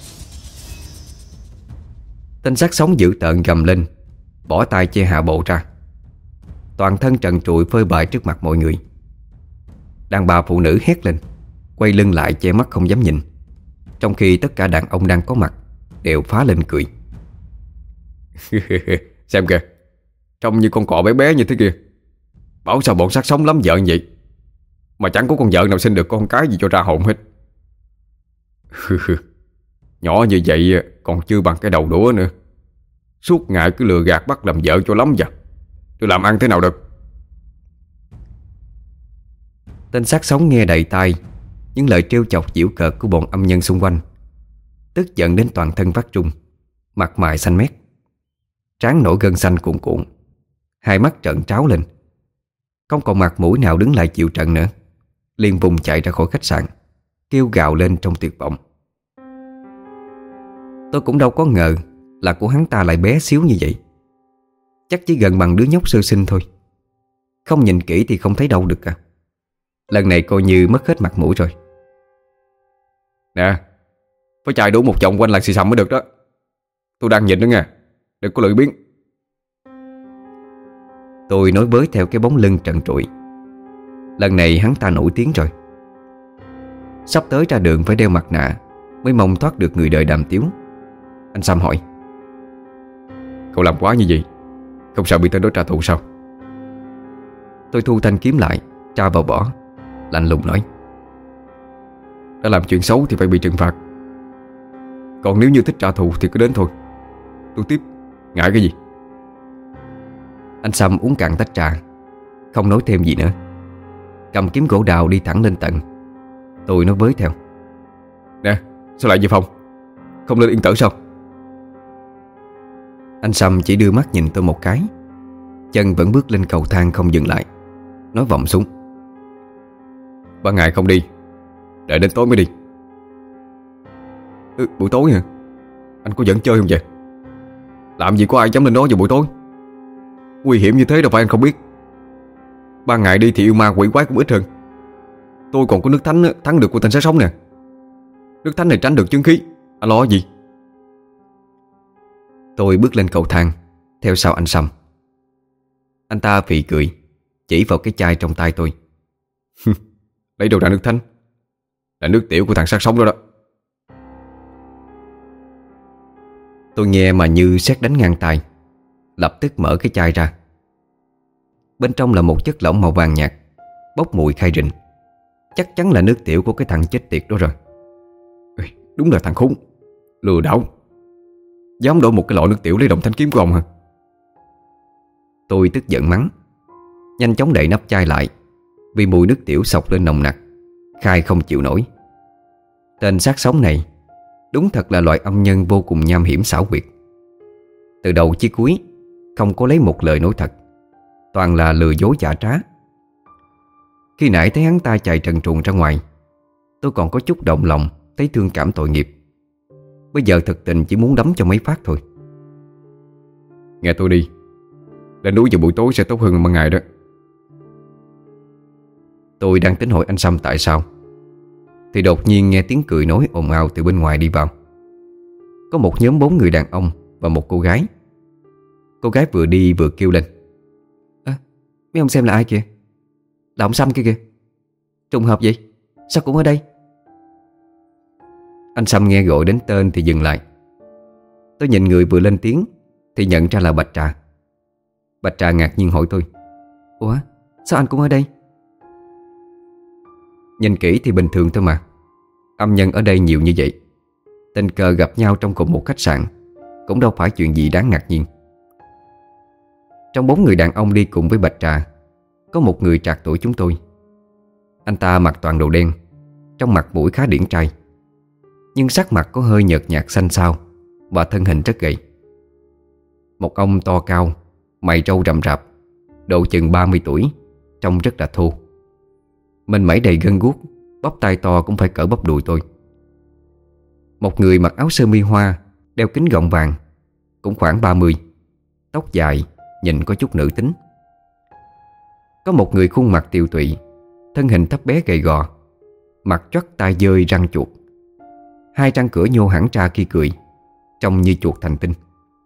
Tên xác sống dữ tợn gầm lên, bỏ tay che hạ bộ ra. Toàn thân trần trụi phơi bày trước mặt mọi người. Đàn bà phụ nữ hét lên, quay lưng lại che mắt không dám nhìn, trong khi tất cả đàn ông đang có mặt đều phá lên cười. Xem kìa, trông như con cọ bé bé như thế kia. Bảo sao bọn xác sống lắm vợ như vậy, mà chẳng có con vợ nào sinh được con cái gì cho ra hồn hết. Nhỏ như vậy còn chưa bằng cái đầu đũa nữa. Suốt ngày cứ lừa gạt bắt làm vợ cho lắm vậy. Tôi làm ăn thế nào được? Tên xác sống nghe đầy tai những lời trêu chọc giễu cợt của bọn âm nhân xung quanh, tức giận đến toàn thân phát run, mặt mày xanh mét, trán nổi gân xanh cuồn cuộn, hai mắt trợn tráo lên, không còn mặt mũi nào đứng lại chịu trận nữa, liền vùng chạy ra khỏi khách sạn, kêu gào lên trong tuyệt vọng. Tôi cũng đâu có ngờ là của hắn ta lại bé xíu như vậy. Chắc chỉ gần bằng đứa nhóc sơ sinh thôi. Không nhìn kỹ thì không thấy đâu được cả. Lần này coi như mất hết mặt mũi rồi. Nè, phải chạy đủ một vòng quanh làng xì xầm mới được đó. Tôi đang nhìn đó nha, đừng có lười biếng. Tôi nói với theo cái bóng lưng trần trụi. Lần này hắn ta nổi tiếng rồi. Sắp tới ra đường phải đeo mặt nạ mới mong thoát được người đời đàm tiếu. Anh Sam hỏi: Cậu làm quá như vậy, không sợ bị tên đó trả thù sao? Tôi thu thanh kiếm lại, tra vào vỏ, lạnh lùng nói: Đã làm chuyện xấu thì phải bị trừng phạt. Còn nếu như thích trả thù thì cứ đến thôi. Tôi tiếp, ngại cái gì? Anh Sam uống cạn tách trà, không nói thêm gì nữa, cầm kiếm gỗ đào đi thẳng lên tận. Tôi nói với theo: Nè, sao lại vậy Phong? Không lên yên tử sao? Anh Sam chỉ đưa mắt nhìn tôi một cái, chân vẫn bước lên cầu thang không dừng lại, nói vọng xuống: Ban ngày không đi, đợi đến tối mới đi. ừ, Buổi tối hả? Anh có dẫn chơi không vậy? Làm gì có ai dám lên đó vào buổi tối. Nguy hiểm như thế đâu phải anh không biết. Ban ngày đi thì yêu ma quỷ quái cũng ít hơn. Tôi còn có nước thánh thắng được của tên sát sống nè. Nước thánh này tránh được chứng khí, anh lo gì? Tôi bước lên cầu thang theo sau anh Sam. Anh ta phì cười, chỉ vào cái chai trong tay tôi: Lấy đâu ra nước thánh? Là nước tiểu của thằng sát sống đó đó. Tôi nghe mà như sét đánh ngang tai, lập tức mở cái chai ra. Bên trong là một chất lỏng màu vàng nhạt, bốc mùi khai rình. Chắc chắn là nước tiểu của cái thằng chết tiệt đó rồi. Đúng là thằng khốn, lừa đảo, dám đổ một cái lọ nước tiểu lấy đồng thanh kiếm của ông hả? Tôi tức giận mắng, nhanh chóng đậy nắp chai lại, vì mùi nước tiểu xộc lên nồng nặc, khai không chịu nổi. Tên sát sống này Đúng thật là loại âm nhân vô cùng nham hiểm xảo quyệt. Từ đầu chí cuối không có lấy một lời nói thật, toàn là lừa dối giả trá. Khi nãy thấy hắn ta chạy trần truồng ra ngoài, tôi còn có chút động lòng, thấy thương cảm tội nghiệp. Bây giờ thực tình chỉ muốn đấm cho mấy phát thôi. Nghe tôi đi, lên núi vào buổi tối sẽ tốt hơn ban ngày đó. Tôi đang tính hỏi anh Sâm tại sao, thì đột nhiên nghe tiếng cười nói ồn ào từ bên ngoài đi vào. Có một nhóm bốn người đàn ông và một cô gái. Cô gái vừa đi vừa kêu lên: À, mấy ông xem là ai kìa? Là ông Sâm kia kìa. Trùng hợp vậy, sao cũng ở đây? Anh Sâm nghe gọi đến tên thì dừng lại. Tôi nhìn người vừa lên tiếng thì nhận ra là Bạch Trà. Bạch Trà ngạc nhiên hỏi tôi: Ủa, sao anh cũng ở đây? Nhìn kỹ thì bình thường thôi mà. Âm nhân ở đây nhiều như vậy, tình cờ gặp nhau trong cùng một khách sạn cũng đâu phải chuyện gì đáng ngạc nhiên. Trong bốn người đàn ông đi cùng với Bạch Trà, có một người trạc tuổi chúng tôi. Anh ta mặc toàn đồ đen, trong mặt mũi khá điển trai, nhưng sắc mặt có hơi nhợt nhạt xanh xao và thân hình rất gầy. Một ông to cao, mày râu rậm rạp, độ chừng ba mươi tuổi, trông rất là thô. Mình mẩy đầy gân guốc, bắp tay to cũng phải cỡ bắp đùi tôi. Một người mặc áo sơ mi hoa, đeo kính gọng vàng, cũng khoảng ba mươi, tóc dài, nhìn có chút nữ tính. Có một người khuôn mặt tiều tụy, thân hình thấp bé gầy gò, mặt trót tai dơi răng chuột, hai răng cửa nhô hẳn ra khi cười, trông như chuột thành tinh.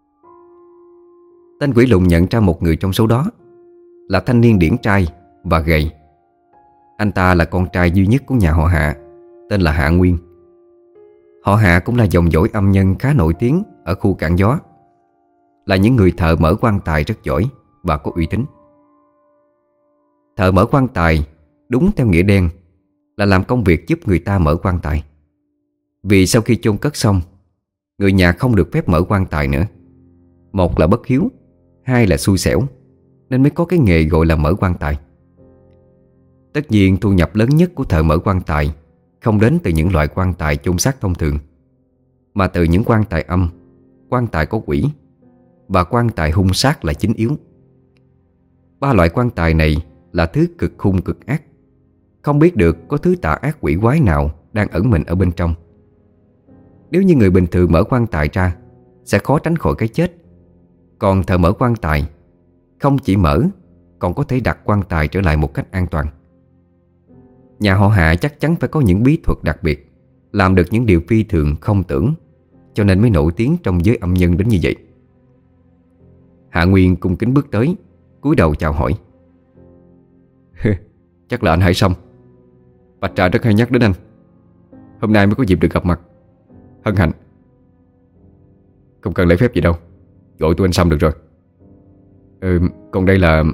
Tên quỷ lùn nhận ra một người trong số đó, là thanh niên điển trai và gầy. Anh ta là con trai duy nhất của nhà họ Hạ, tên là Hạ Nguyên. Họ Hạ cũng là dòng dõi âm nhân khá nổi tiếng ở khu Cảng Gió, là những người thợ mở quan tài rất giỏi và có uy tín. Thợ mở quan tài đúng theo nghĩa đen là làm công việc giúp người ta mở quan tài. Vì sau khi chôn cất xong, người nhà không được phép mở quan tài nữa. Một là bất hiếu, hai là xui xẻo, nên mới có cái nghề gọi là mở quan tài. Tất nhiên thu nhập lớn nhất của thợ mở quan tài không đến từ những loại quan tài chôn xác thông thường, mà từ những quan tài âm, quan tài có quỷ và quan tài hung sát là chính yếu. Ba loại quan tài này là thứ cực hung cực ác, không biết được có thứ tà ác quỷ quái nào đang ẩn mình ở bên trong. Nếu như người bình thường mở quan tài ra, sẽ khó tránh khỏi cái chết. Còn thợ mở quan tài không chỉ mở, còn có thể đặt quan tài trở lại một cách an toàn. Nhà họ Hạ chắc chắn phải có những bí thuật đặc biệt, làm được những điều phi thường không tưởng, cho nên mới nổi tiếng trong giới âm nhân đến như vậy. Hạ Nguyên cung kính bước tới, cúi đầu chào hỏi. Chắc là anh Hải Sâm. Bạch Trà rất hay nhắc đến anh. Hôm nay mới có dịp được gặp mặt, hân hạnh. Không cần lễ phép gì đâu, gọi tôi anh Sâm được rồi. Ừ, còn đây là...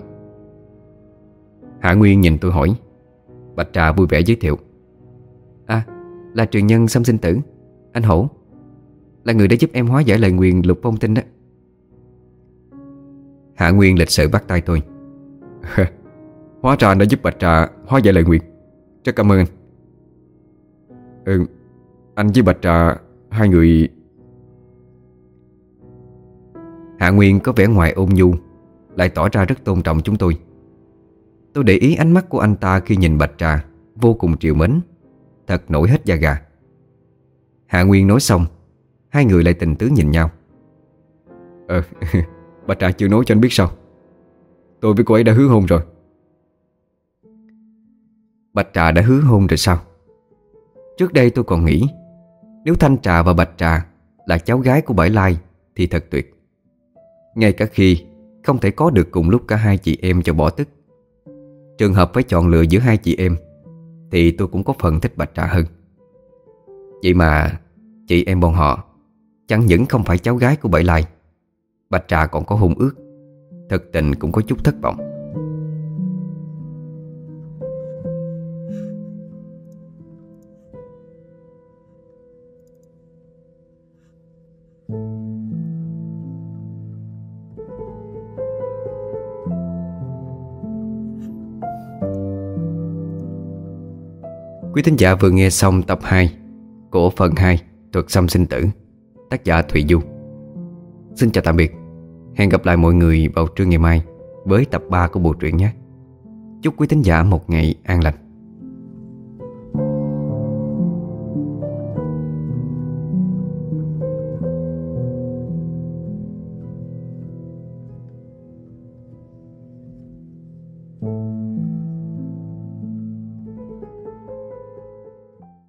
Hạ Nguyên nhìn tôi hỏi. Bạch Trà vui vẻ giới thiệu. À, là truyền nhân Sâm Sinh Tử, anh Hổ, là người đã giúp em hóa giải lời nguyền Lục Phong Tinh đó. Hạ Nguyên lịch sự bắt tay tôi. Hóa ra anh đã giúp Bạch Trà hóa giải lời nguyền, rất cảm ơn anh. Ừ, anh với Bạch Trà hai người... Hạ Nguyên có vẻ ngoài ôn nhu, lại tỏ ra rất tôn trọng chúng tôi. Tôi để ý ánh mắt của anh ta khi nhìn Bạch Trà, vô cùng trìu mến, thật nổi hết da gà. Hạ Nguyên nói xong, hai người lại tình tứ nhìn nhau. Ờ, Bạch Trà chưa nói cho anh biết sao. Tôi với cô ấy đã hứa hôn rồi. Bạch Trà đã hứa hôn rồi sao? Trước đây tôi còn nghĩ nếu Thanh Trà và Bạch Trà là cháu gái của Bãi Lai thì thật tuyệt. Ngay cả khi không thể có được cùng lúc cả hai chị em cho bỏ tức, trường hợp phải chọn lựa giữa hai chị em thì tôi cũng có phần thích Bạch Trà hơn. Vậy mà chị em bọn họ chẳng những không phải cháu gái của Bãi Lai, Bạch Trà còn có hôn ước. Thực tình cũng có chút thất vọng. Quý thính giả vừa nghe xong tập hai của phần hai Thuật xâm sinh tử, tác giả Thùy Du. Xin chào tạm biệt. Hẹn gặp lại mọi người vào trưa ngày mai với tập ba của bộ truyện nhé. Chúc quý thính giả một ngày an lành.